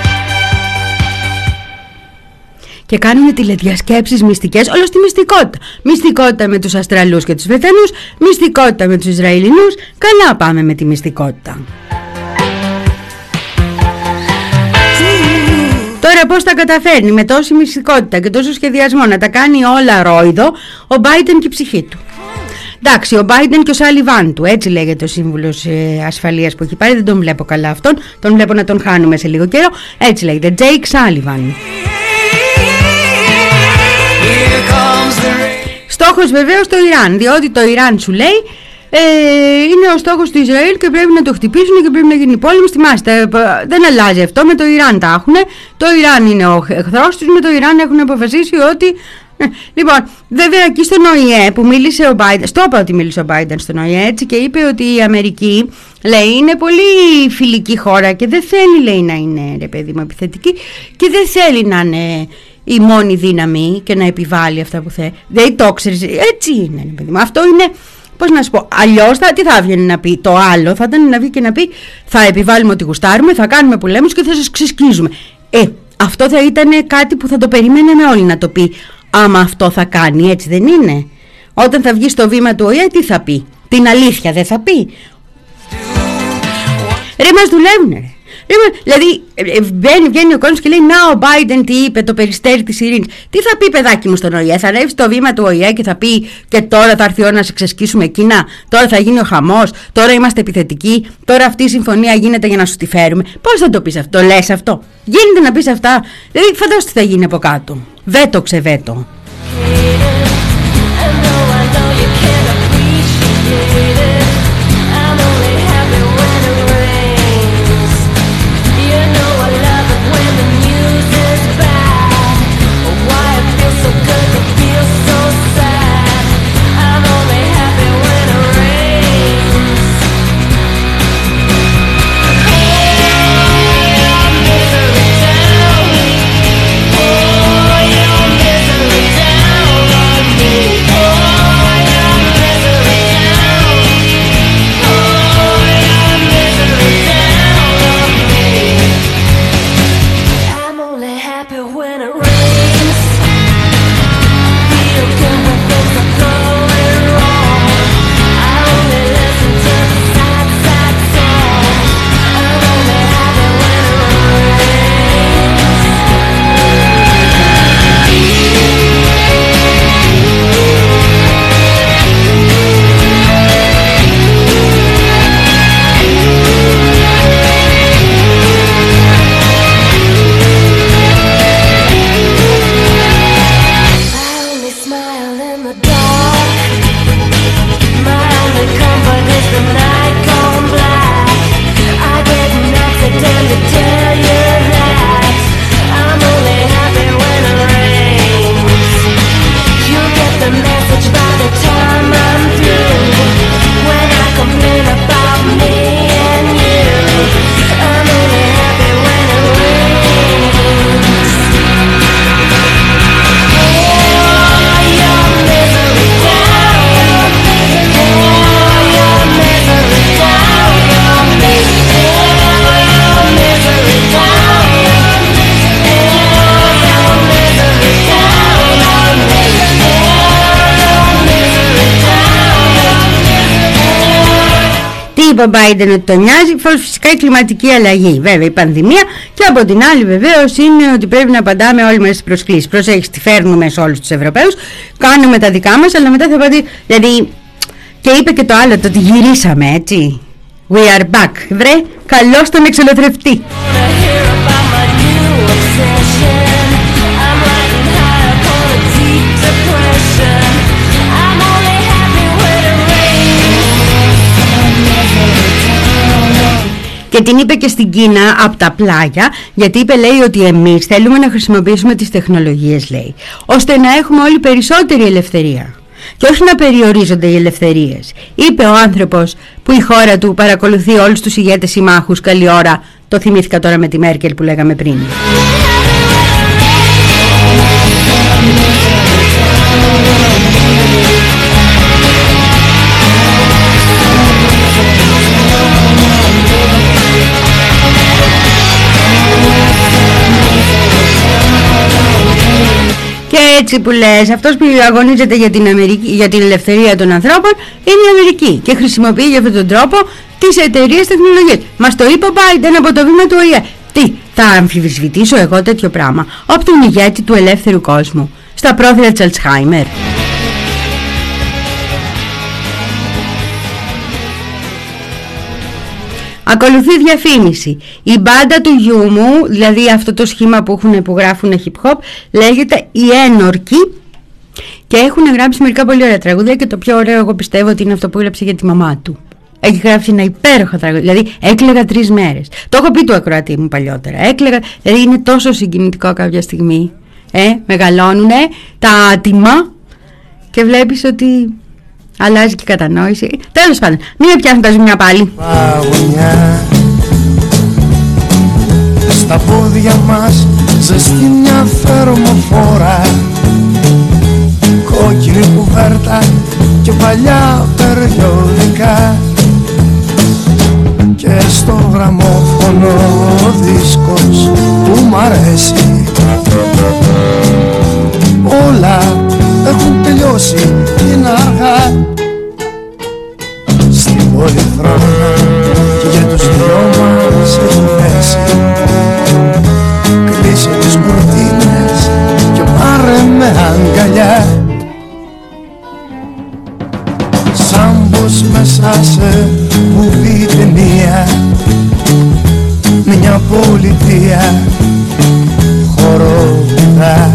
Και κάνουν τηλεδιασκέψεις μυστικές, όλο στη μυστικότητα. Μυστικότητα με τους Αστραλούς και τους Βρετανούς, μυστικότητα με τους Ισραηλινούς. Καλά πάμε με τη μυστικότητα. Τώρα πώς τα καταφέρνει με τόση μυστικότητα και τόσο σχεδιασμό να τα κάνει όλα ρόιδο ο Biden και η ψυχή του. Εντάξει, ο Biden και ο Σάλιβαν του, έτσι λέγεται ο σύμβουλος ε, ασφαλείας που έχει πάρει, δεν τον βλέπω καλά αυτόν, τον βλέπω να τον χάνουμε σε λίγο καιρό, έτσι λέγεται, Jake Sullivan. Στόχος βεβαίως το Ιράν, διότι το Ιράν σου λέει ε, είναι ο στόχος του Ισραήλ και πρέπει να το χτυπήσουν και πρέπει να γίνει πόλεμος. Θυμάστε, δεν αλλάζει αυτό, με το Ιράν τα έχουν. Το Ιράν είναι ο εχθρός τους, με το Ιράν έχουν αποφασίσει ότι... Λοιπόν, βέβαια εκεί στον Ο Η Ε που μίλησε ο Biden, στο είπα ότι μίλησε ο Biden στον Ο Η Ε, έτσι, και είπε ότι η Αμερική, λέει, είναι πολύ φιλική χώρα και δεν θέλει, λέει, να είναι, ρε παιδί μου, επιθετική και δεν θέλει να είναι η μόνη δύναμη και να επιβάλλει αυτά που θέλει. Δεν το ξέρεις, έτσι είναι, ρε παιδί μου. Αυτό είναι, πώς να σου πω, αλλιώς θα, τι θα έβγαινε να πει, το άλλο θα ήταν να βγει και να πει θα επιβάλλουμε ότι γουστάρουμε, θα κάνουμε πολέμους και θα σας ξεσκίζουμε. Ε, αυτό θα ήταν κάτι που θα το περιμέναμε όλοι να το πει. Άμα αυτό θα κάνει, έτσι δεν είναι? Όταν θα βγει στο βήμα του Ο Η Ε, τι θα πει? Την αλήθεια δεν θα πει? Ρε, μας δουλεύουνε, ρε. Δηλαδή βγαίνει, βγαίνει ο κόσμος και λέει να ο Biden τι είπε, το περιστέρι της ειρήνης. Τι θα πει, παιδάκι μου, στον Ο Η Ε? Θα ανέβει στο βήμα του Ο Η Ε και θα πει και τώρα θα έρθει η ώρα να σε ξεσκίσουμε Κίνα, τώρα θα γίνει ο χαμός, τώρα είμαστε επιθετικοί, τώρα αυτή η συμφωνία γίνεται για να σου τη φέρουμε? Πώς θα το πεις αυτό? Το λες αυτό? Γίνεται να πεις αυτά? Δηλαδή φαντάσου τι θα γίνει από κάτω. Βέτο ξεβέτο. είπε ο Biden ότι τον νοιάζει, φυσικά η κλιματική αλλαγή, βέβαια η πανδημία, και από την άλλη βεβαίως είναι ότι πρέπει να απαντάμε όλοι μας στις προσκλήσεις. Προσέχεις, τη φέρνουμε σε όλους τους Ευρωπαίους, κάνουμε τα δικά μας, αλλά μετά θα απαντήσει. Δηλαδή, και είπε και το άλλο, το ότι γυρίσαμε, έτσι. We are back, βρε, καλώς τον εξολοθρευτή. Και την είπε και στην Κίνα από τα πλάγια, γιατί είπε, λέει, ότι εμείς θέλουμε να χρησιμοποιήσουμε τις τεχνολογίες, λέει, ώστε να έχουμε όλοι περισσότερη ελευθερία και όχι να περιορίζονται οι ελευθερίες. Είπε ο άνθρωπος που η χώρα του παρακολουθεί όλους τους ηγέτες συμμάχους καλή ώρα. Το θυμήθηκα τώρα με τη Μέρκελ που λέγαμε πριν. έτσι που λες, αυτός που αγωνίζεται για την, Αμερική, για την ελευθερία των ανθρώπων είναι η Αμερική και χρησιμοποιεί για αυτόν τον τρόπο τις εταιρείες τεχνολογίας. Μας το είπε ο Biden από το βήμα του Ο Ε Ε. Τι, θα αμφισβητήσω εγώ τέτοιο πράγμα από τον ηγέτη του ελεύθερου κόσμου στα πρόθυρα της Αλτσχάιμερ? Ακολουθεί διαφήμιση. Η μπάντα του γιού μου, δηλαδή αυτό το σχήμα που, έχουν, που γράφουν hip hop, λέγεται οι Ένορκοι και έχουν γράψει μερικά πολύ ωραία τραγούδια και το πιο ωραίο εγώ πιστεύω ότι είναι αυτό που έγραψε για τη μαμά του. Έχει γράψει ένα υπέροχο τραγούδι, δηλαδή έκλαιγα τρεις μέρες. Το έχω πει του ακροατή μου παλιότερα. Έκλαιγα, δηλαδή είναι τόσο συγκινητικό κάποια στιγμή. Ε, μεγαλώνουνε τα άτιμα και βλέπεις ότι αλλάζει και η κατανόηση. Τέλος πάντων, μην με πιάσουν τα ζουμιά πάλι. Παγωνιά, στα πόδια μας ζεστή μια θερμοφόρα, κόκκινη κουβέρτα και παλιά περιοδικά, και στο γραμμόφωνο ο δίσκος που μ' αρέσει. Όλα έχουν τελειώσει, είναι αργά στην πολυθρόνα και για τους δυο μας έχει πέσει. Κλείσε τις κουρτίνες και πάρε με αγκαλιά, σαν πως μέσα σε βουβή ταινία, μια πολιτεία χοροπηδά.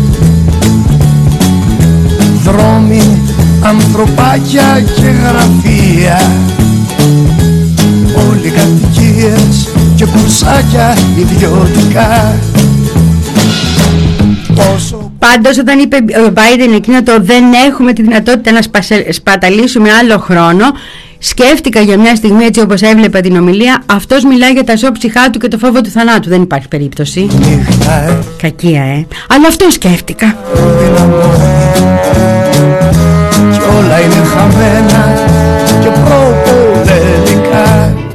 Δρόμοι, ανθρωπάκια και γραφεία, όλοι κατοικίες και κουρσάκια ιδιωτικά. Όσο... Πάντως όταν είπε ο Biden εκείνο το δεν έχουμε τη δυνατότητα να σπασε, σπαταλήσουμε άλλο χρόνο, σκέφτηκα για μια στιγμή έτσι όπως έβλεπα την ομιλία, αυτός μιλάει για τα ζώα ψυχά του και το φόβο του θανάτου. Δεν υπάρχει περίπτωση. Νύχτα, ε. Κακία, ε. Αλλά αυτό σκέφτηκα. Κι όλα είναι χαμένα και προπολεμικά.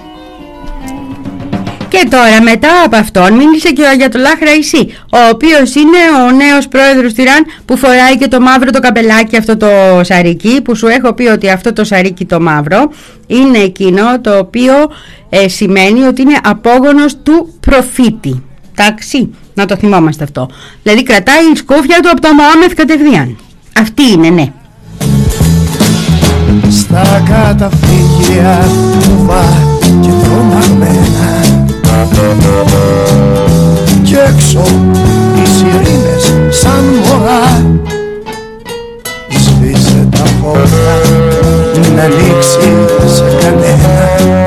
Και τώρα μετά από αυτόν μίλησε και ο Αγιατολάχ Ραϊσί, ο οποίος είναι ο νέος πρόεδρος του Ιράν που φοράει και το μαύρο το καπελάκι, αυτό το σαρίκι, που σου έχω πει ότι αυτό το σαρίκι το μαύρο είναι εκείνο το οποίο ε, σημαίνει ότι είναι απόγονος του προφήτη. Εντάξει, να το θυμόμαστε αυτό. Δηλαδή κρατάει η σκούφια του από το Μωάμεθ κατευθείαν. Αυτή είναι, ναι. Στα καταφύγια κουβά και τρομαγμένα, κι έξω οι σιρήνες σαν μωρά. Σβήσε τα φώτα, μην ανοίξει σε κανένα.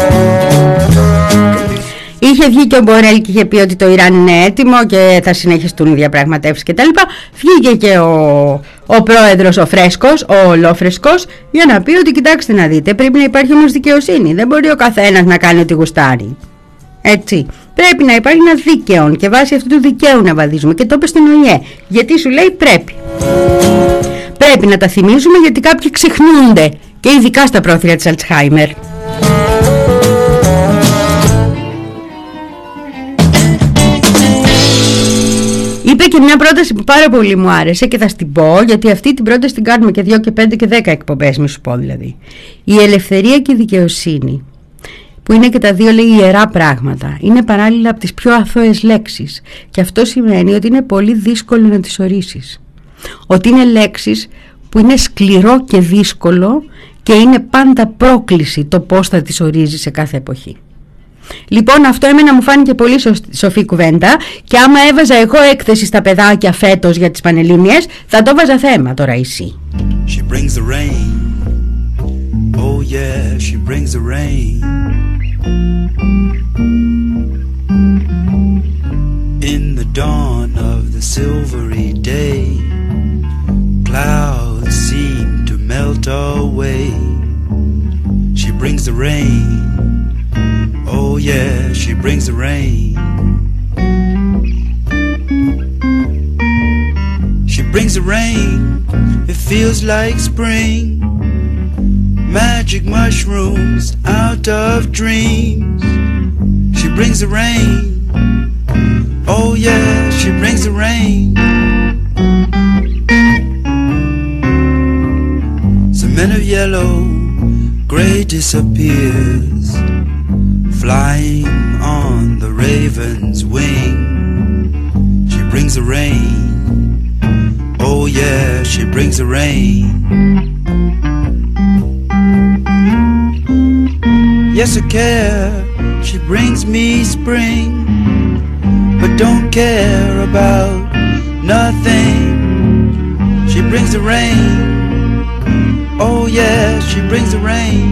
Είχε βγει και ο Μπορέλ και είχε πει ότι το Ιράν είναι έτοιμο και θα συνεχιστούν οι διαπραγματεύσεις κτλ. Βγήκε και ο, ο πρόεδρος ο Φρέσκος, ο Ολόφρεσκος, για να πει ότι κοιτάξτε να δείτε, πρέπει να υπάρχει όμως δικαιοσύνη. Δεν μπορεί ο καθένας να κάνει ό,τι γουστάρει. Έτσι. Πρέπει να υπάρχει ένα δίκαιο και βάσει αυτού του δικαίου να βαδίζουμε. Και το είπε στον Ο Ε Ε. Γιατί σου λέει πρέπει. Πρέπει να τα θυμίζουμε γιατί κάποιοι ξεχνούνται. Και ειδικά στα πρόθυρα της Αλτσχάιμερ. Είπε και μια πρόταση που πάρα πολύ μου άρεσε και θα στην πω, γιατί αυτή την πρόταση την κάνουμε και δύο και πέντε και δέκα εκπομπές, μη σου πω δηλαδή. Η ελευθερία και η δικαιοσύνη, που είναι και τα δύο λέει ιερά πράγματα, είναι παράλληλα από τις πιο αθώες λέξεις, και αυτό σημαίνει ότι είναι πολύ δύσκολο να τις ορίσεις. Ότι είναι λέξεις που είναι σκληρό και δύσκολο και είναι πάντα πρόκληση το πώς θα τις ορίζεις σε κάθε εποχή. Λοιπόν, αυτό εμένα μου φάνηκε πολύ σοφή κουβέντα, και άμα έβαζα εγώ έκθεση στα παιδάκια φέτος για τις Πανελλήνιες, θα το βάζα θέμα τώρα εσύ. She brings the rain. Oh yeah, she brings the rain. In the dawn of the silvery day, clouds seem to melt away. She brings the rain. Oh yeah, she brings the rain. She brings the rain. It feels like spring. Magic mushrooms out of dreams. She brings the rain. Oh yeah, she brings the rain. men of yellow, gray disappears, flying on the raven's wing. She brings the rain, oh yeah, she brings the rain. Yes, I care, she brings me spring, but don't care about nothing. She brings the rain, oh yeah, she brings the rain.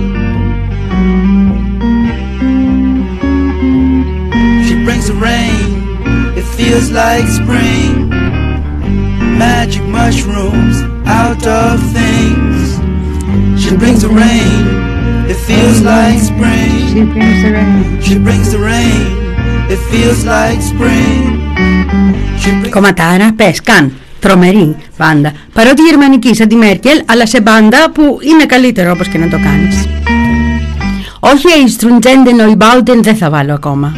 She brings the rain, it feels like spring. Magic mushrooms out of things. She brings the rain, it feels like spring. She brings the rain. She brings the rain, it feels like spring. Κομματάρα, πες, καν. Τρομερή μπάντα. Παρότι γερμανική, σαν τη Μέρκελ, αλλά σε μπάντα που είναι καλύτερο όπως και να το κάνεις. Όχι Instrumenten Neubauten δεν θα βάλω ακόμα.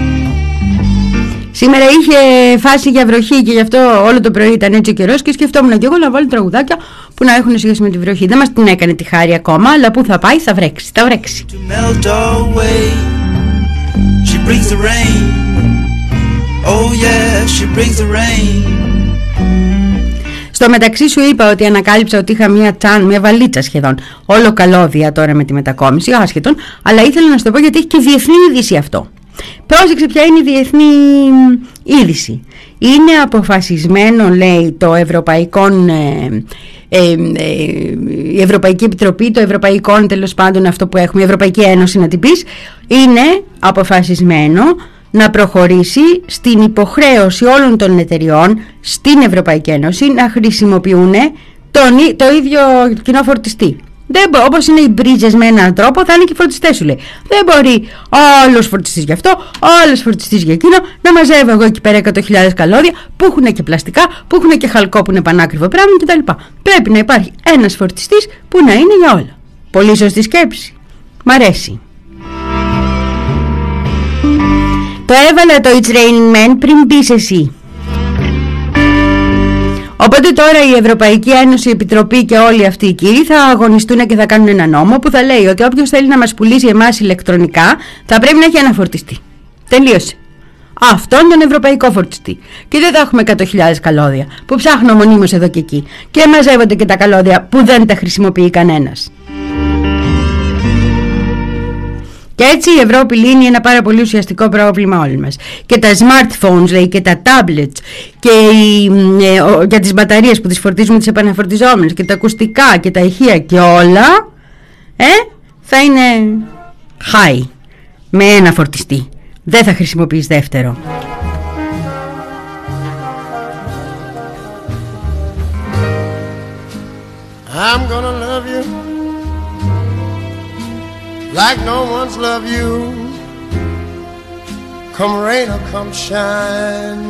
Σήμερα είχε φάση για βροχή και γι' αυτό όλο το πρωί ήταν έτσι ο καιρός και σκεφτόμουν και εγώ να βάλω τραγουδάκια που να έχουν σχέση με τη βροχή. Δεν μας την έκανε τη χάρη ακόμα, αλλά που θα πάει θα βρέξει, θα βρέξει. Στο μεταξύ σου είπα ότι ανακάλυψα ότι είχα μια τσάν, μια βαλίτσα σχεδόν, όλο καλώδια τώρα με τη μετακόμιση, άσχετον, αλλά ήθελα να σου το πω γιατί έχει και διεθνή είδηση αυτό. Πρόσεξε ποια είναι η διεθνή είδηση. Είναι αποφασισμένο, λέει, το Ευρωπαϊκό, ε, ε, ε, η Ευρωπαϊκή Επιτροπή, το Ευρωπαϊκό, τέλος πάντων αυτό που έχουμε, η Ευρωπαϊκή Ένωση να την πεις, είναι αποφασισμένο να προχωρήσει στην υποχρέωση όλων των εταιριών στην Ευρωπαϊκή Ένωση να χρησιμοποιούν τον, το ίδιο κοινό φορτιστή. Δεν μπο, όπως είναι οι μπρίζες με έναν τρόπο, θα είναι και οι φορτιστές, σου λέει. Δεν μπορεί όλος φορτιστής για αυτό, όλος φορτιστής για εκείνο, να μαζεύω εγώ εκεί πέρα εκατό χιλιάδες καλώδια που έχουν και πλαστικά, που έχουν και χαλκό που είναι πανάκριβο πράγμα κτλ. Πρέπει να υπάρχει ένας φορτιστής που να είναι για όλα. Πολύ σωστή σκέψη. Μ' αρέσει. Το έβαλα το It's Raining Men πριν μπεις εσύ. Οπότε τώρα η Ευρωπαϊκή Ένωση, η Επιτροπή και όλοι αυτοί οι κύριοι θα αγωνιστούν και θα κάνουν ένα νόμο που θα λέει ότι όποιος θέλει να μας πουλήσει εμάς ηλεκτρονικά θα πρέπει να έχει ένα φορτιστή. Τελείωσε. Αυτόν τον ευρωπαϊκό φορτιστή. Και δεν θα έχουμε εκατό χιλιάδες καλώδια που ψάχνω μονίμως εδώ και εκεί. Και μαζεύονται και τα καλώδια που δεν τα χρησιμοποιεί κανένας. Και έτσι η Ευρώπη λύνει ένα πάρα πολύ ουσιαστικό πρόβλημα όλοι μας. Και τα smartphones, λέει, και τα tablets και οι, ε, ο, για τις μπαταρίες που τις φορτίζουμε τις επαναφορτιζόμενες και τα ακουστικά και τα ηχεία και όλα ε, θα είναι high με ένα φορτιστή. Δεν θα χρησιμοποιείς δεύτερο. I'm gonna love you like no one's loved you, come rain or come shine.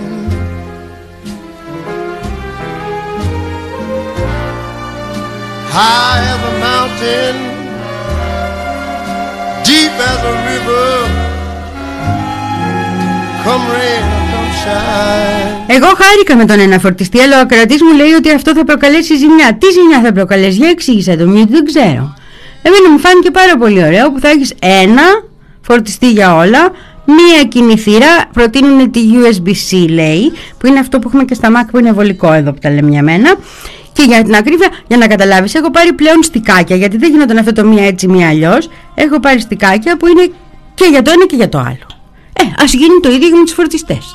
High as a mountain, deep as a river, come rain or come shine. Εγώ χάρηκα με τον ένα φορτιστή, αλλά ο ακροατής μου λέει ότι αυτό θα προκαλέσει ζημιά. Τι ζημιά θα προκαλέσει, για εξήγησε το μου, γιατί δεν ξέρω. Εμένα μου φάνηκε πάρα πολύ ωραίο που θα έχεις ένα φορτιστή για όλα, μία κοινή θύρα, προτείνουν τη γιου ες μπι-C, λέει, που είναι αυτό που έχουμε και στα Mac που είναι βολικό εδώ που τα λέμε για μένα. Και για την ακρίβεια, για να καταλάβεις, έχω πάρει πλέον στικάκια, γιατί δεν γινόταν αυτό το μία έτσι μία αλλιώς. Έχω πάρει στικάκια που είναι και για το ένα και για το άλλο. Ε, ας γίνει το ίδιο και με τους φορτιστές.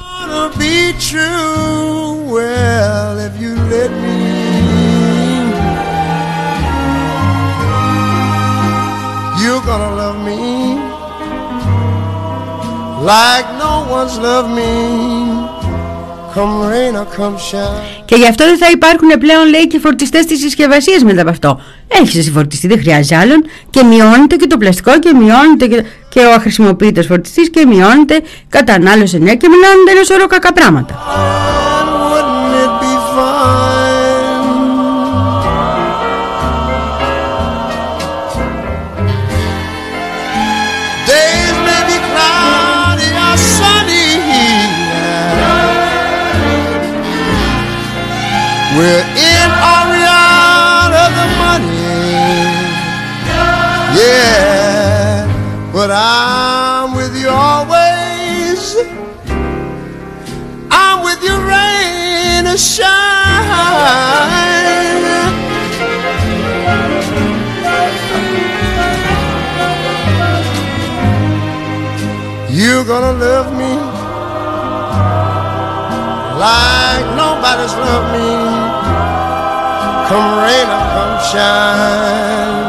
You're gonna love me like no one's loved me, come rain or come shine. Και γι' αυτό δεν θα υπάρχουν πλέον, λέει, και φορτιστές της συσκευασίας μετά από αυτό. Έχεις εσύ φορτιστή, δεν χρειάζεται άλλον. Και μειώνεται και το πλαστικό και μειώνεται και, και ο αχρησιμοποιητός φορτιστής και μειώνεται κατανάλωση ενέργειας και μιλάνε ένα σωρό κακά πράγματα. We're in or we out of the money. but I'm with you always. I'm with you rain or shine. You're gonna love me like nobody's loved me, come rain or come shine.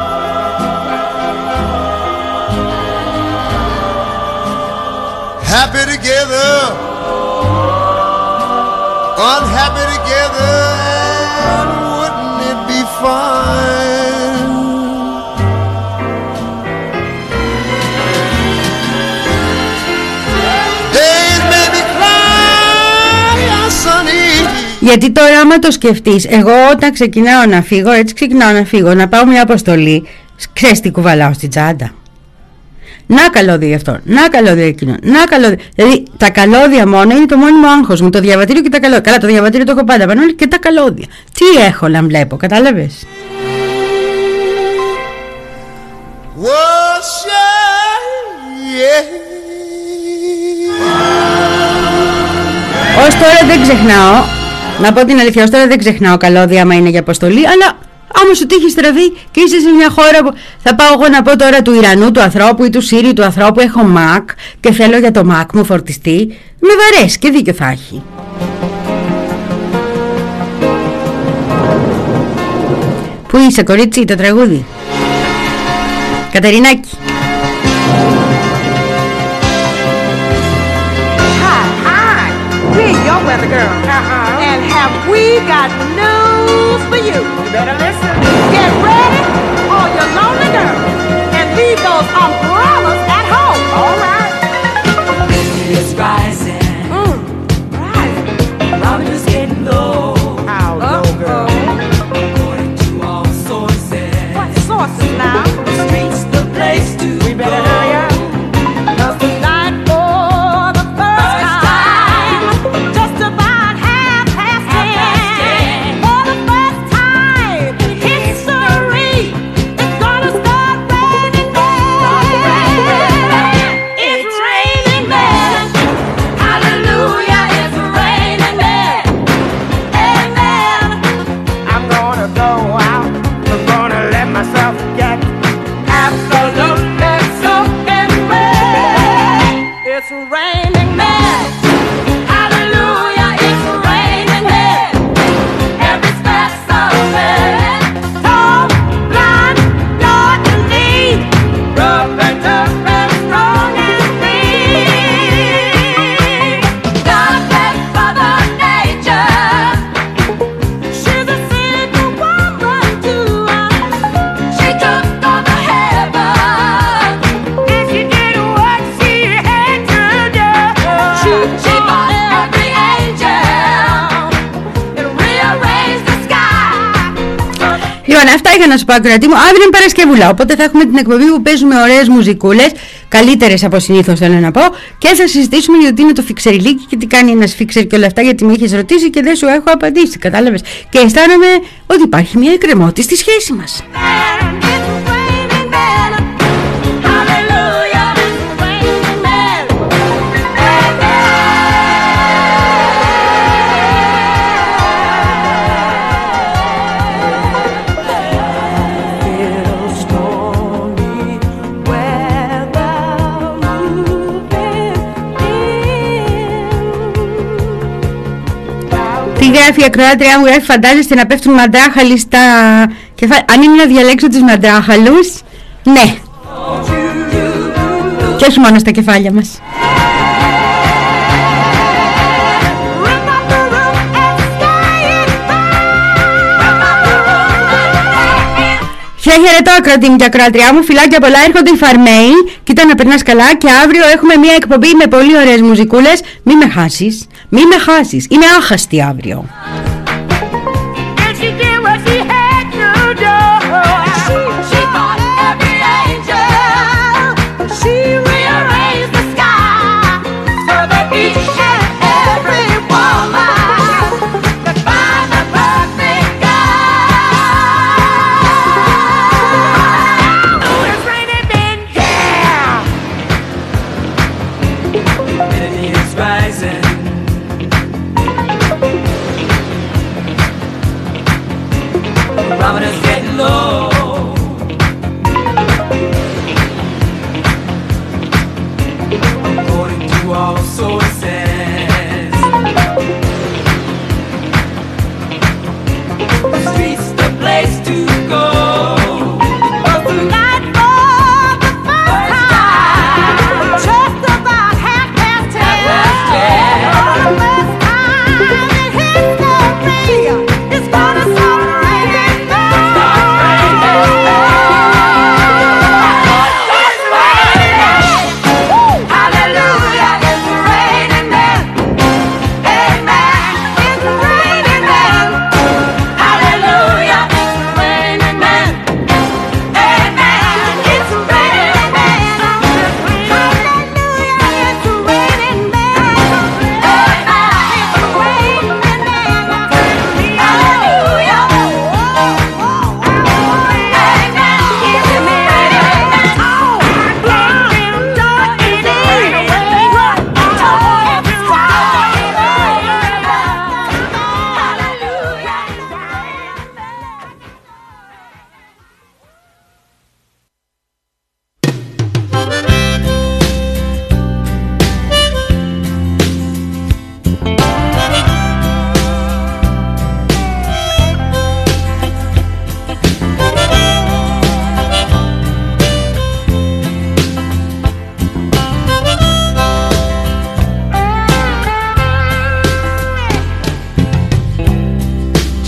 Happy together, unhappy together, and wouldn't it be fine? Days may be cloudy or sunny. Γιατί τώρα άμα το σκεφτείς, εγώ όταν ξεκινάω να φύγω, έτσι ξεκινάω να φύγω, να πάω μια αποστολή, ξέρεις τι κουβαλάω στην τσάντα? Να καλώδια αυτό, να καλώδια εκείνο, να καλώδια. Δηλαδή τα καλώδια μόνο είναι το μόνιμο άγχος μου. Το διαβατήριο και τα καλώδια. Καλά, το διαβατήριο το έχω πάντα πάνω και τα καλώδια. Τι έχω να βλέπω, κατάλαβες? Ως τώρα δεν ξεχνάω, να πω την αλήθεια, ως τώρα δεν ξεχνάω καλώδια άμα είναι για αποστολή, αλλά άμα σου τύχει στραβή και είσαι σε μια χώρα που θα πάω εγώ να πω τώρα του Ιρανού του ανθρώπου ή του Σύριου του ανθρώπου, έχω Mac και θέλω για το Mac μου φορτιστεί, με βαρέσει και δίκιο θα έχει. Πού είσαι κορίτσι, το τραγούδι? Κατερινάκη. Hi, hi, we're your weather girl, uh-huh. And have we got news for you? You better listen. Get ready, all your lonely girls, and leave those umbrellas at home. All right. It's rising. Mm, rising. Revenue's getting low. How low, girl? According to all sources. What sources now? The streets the place to We better go. hurry up. 'Cause tonight for the first, First time, just about half past ten, for the first time in history, it's gonna start raining men. It's raining men. Hallelujah, it's raining men. Amen. I'm gonna go out. I'm gonna let myself get absolutely soaking wet. It's raining men. Hallelujah, it's raining men. Every step's of men. Tall, blind, Lord in need. Rough and tough and strong and free. God bless Mother Nature. She's a single woman too. She took on the heaven, and she did what she had to do. She, she bought every angel and rearranged the sky. Λοιπόν, αυτά είχα να σου πω, ακροατή μου. Αύριο είναι Παρασκευούλα, οπότε θα έχουμε την εκπομπή που παίζουμε ωραίες μουζικούλες, καλύτερες από συνήθως θέλω να πω, και θα συζητήσουμε για το τι είναι το φιξεριλίκι και τι κάνει ένας φίξερ και όλα αυτά, γιατί με είχες ρωτήσει και δεν σου έχω απαντήσει, κατάλαβες? Και αισθάνομαι ότι υπάρχει μια εκκρεμότητα στη σχέση μας. It's raining men. Hallelujah, it's raining men. Little stormy weather moving in. Τι γράφει η ακροάτρια μου? Γράφει, φαντάζεστε να πέφτουν μαντράχαλοι στα κεφάλια. Αν είναι να διαλέξω τους μαντράχαλους, ναι. Και όχι μόνο στα κεφάλια μας. Χαίρετε χαιρετώ ακροατή μου και ακροατριά μου, φιλάκια πολλά, έρχονται οι Φαρμαίοι, κοίτα να περνάς καλά και αύριο έχουμε μια εκπομπή με πολύ ωραίες μουζικούλες, μη με χάσεις, μη με χάσεις, είμαι άχαστη αύριο.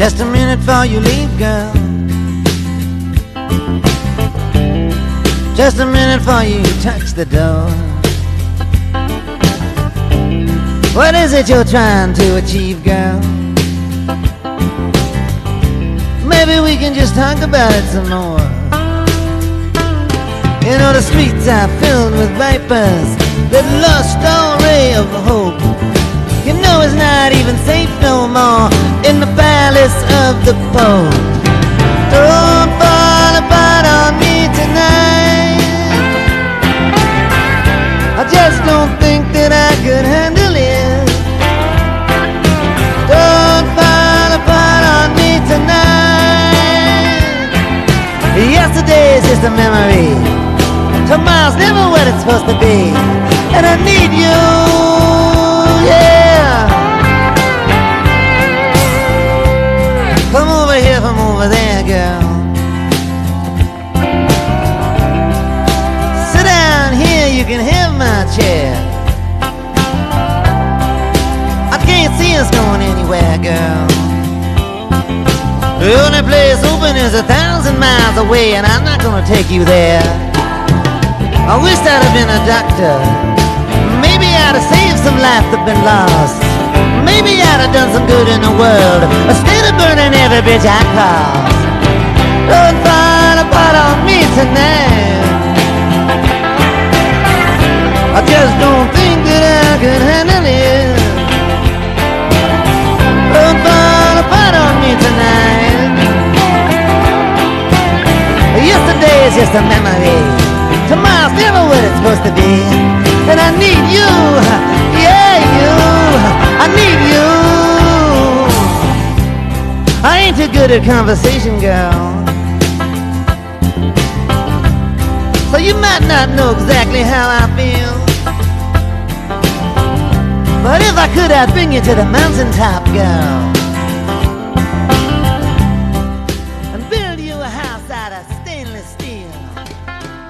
Just a minute before you leave, girl. Just a minute before you touch the door. What is it you're trying to achieve, girl? Maybe we can just talk about it some more. You know the streets are filled with vipers that lost all ray of hope. You know it's not even safe no more in the palace of the Pope. Don't fall apart on me tonight. I just don't think that I could handle it. Don't fall apart on me tonight. Yesterday's just a memory. Tomorrow's never what it's supposed to be. And I need you, yeah. Come over here from over there, girl. Sit down here, you can have my chair. I can't see us going anywhere, girl. The only place open is a thousand miles away, and I'm not gonna take you there. I wish I'd have been a doctor. Maybe I'd have saved some life that's been lost. Maybe I'd have done some good in the world instead of burning every bridge I cross. Don't fall apart on me tonight. I just don't think that I could handle it. Don't fall apart on me tonight. Yesterday is just a memory. Tomorrow's never what it's supposed to be. And I need you, yeah, you, I need you. I ain't too good at conversation, girl. So you might not know exactly how I feel. But if I could, I'd bring you to the mountaintop, girl.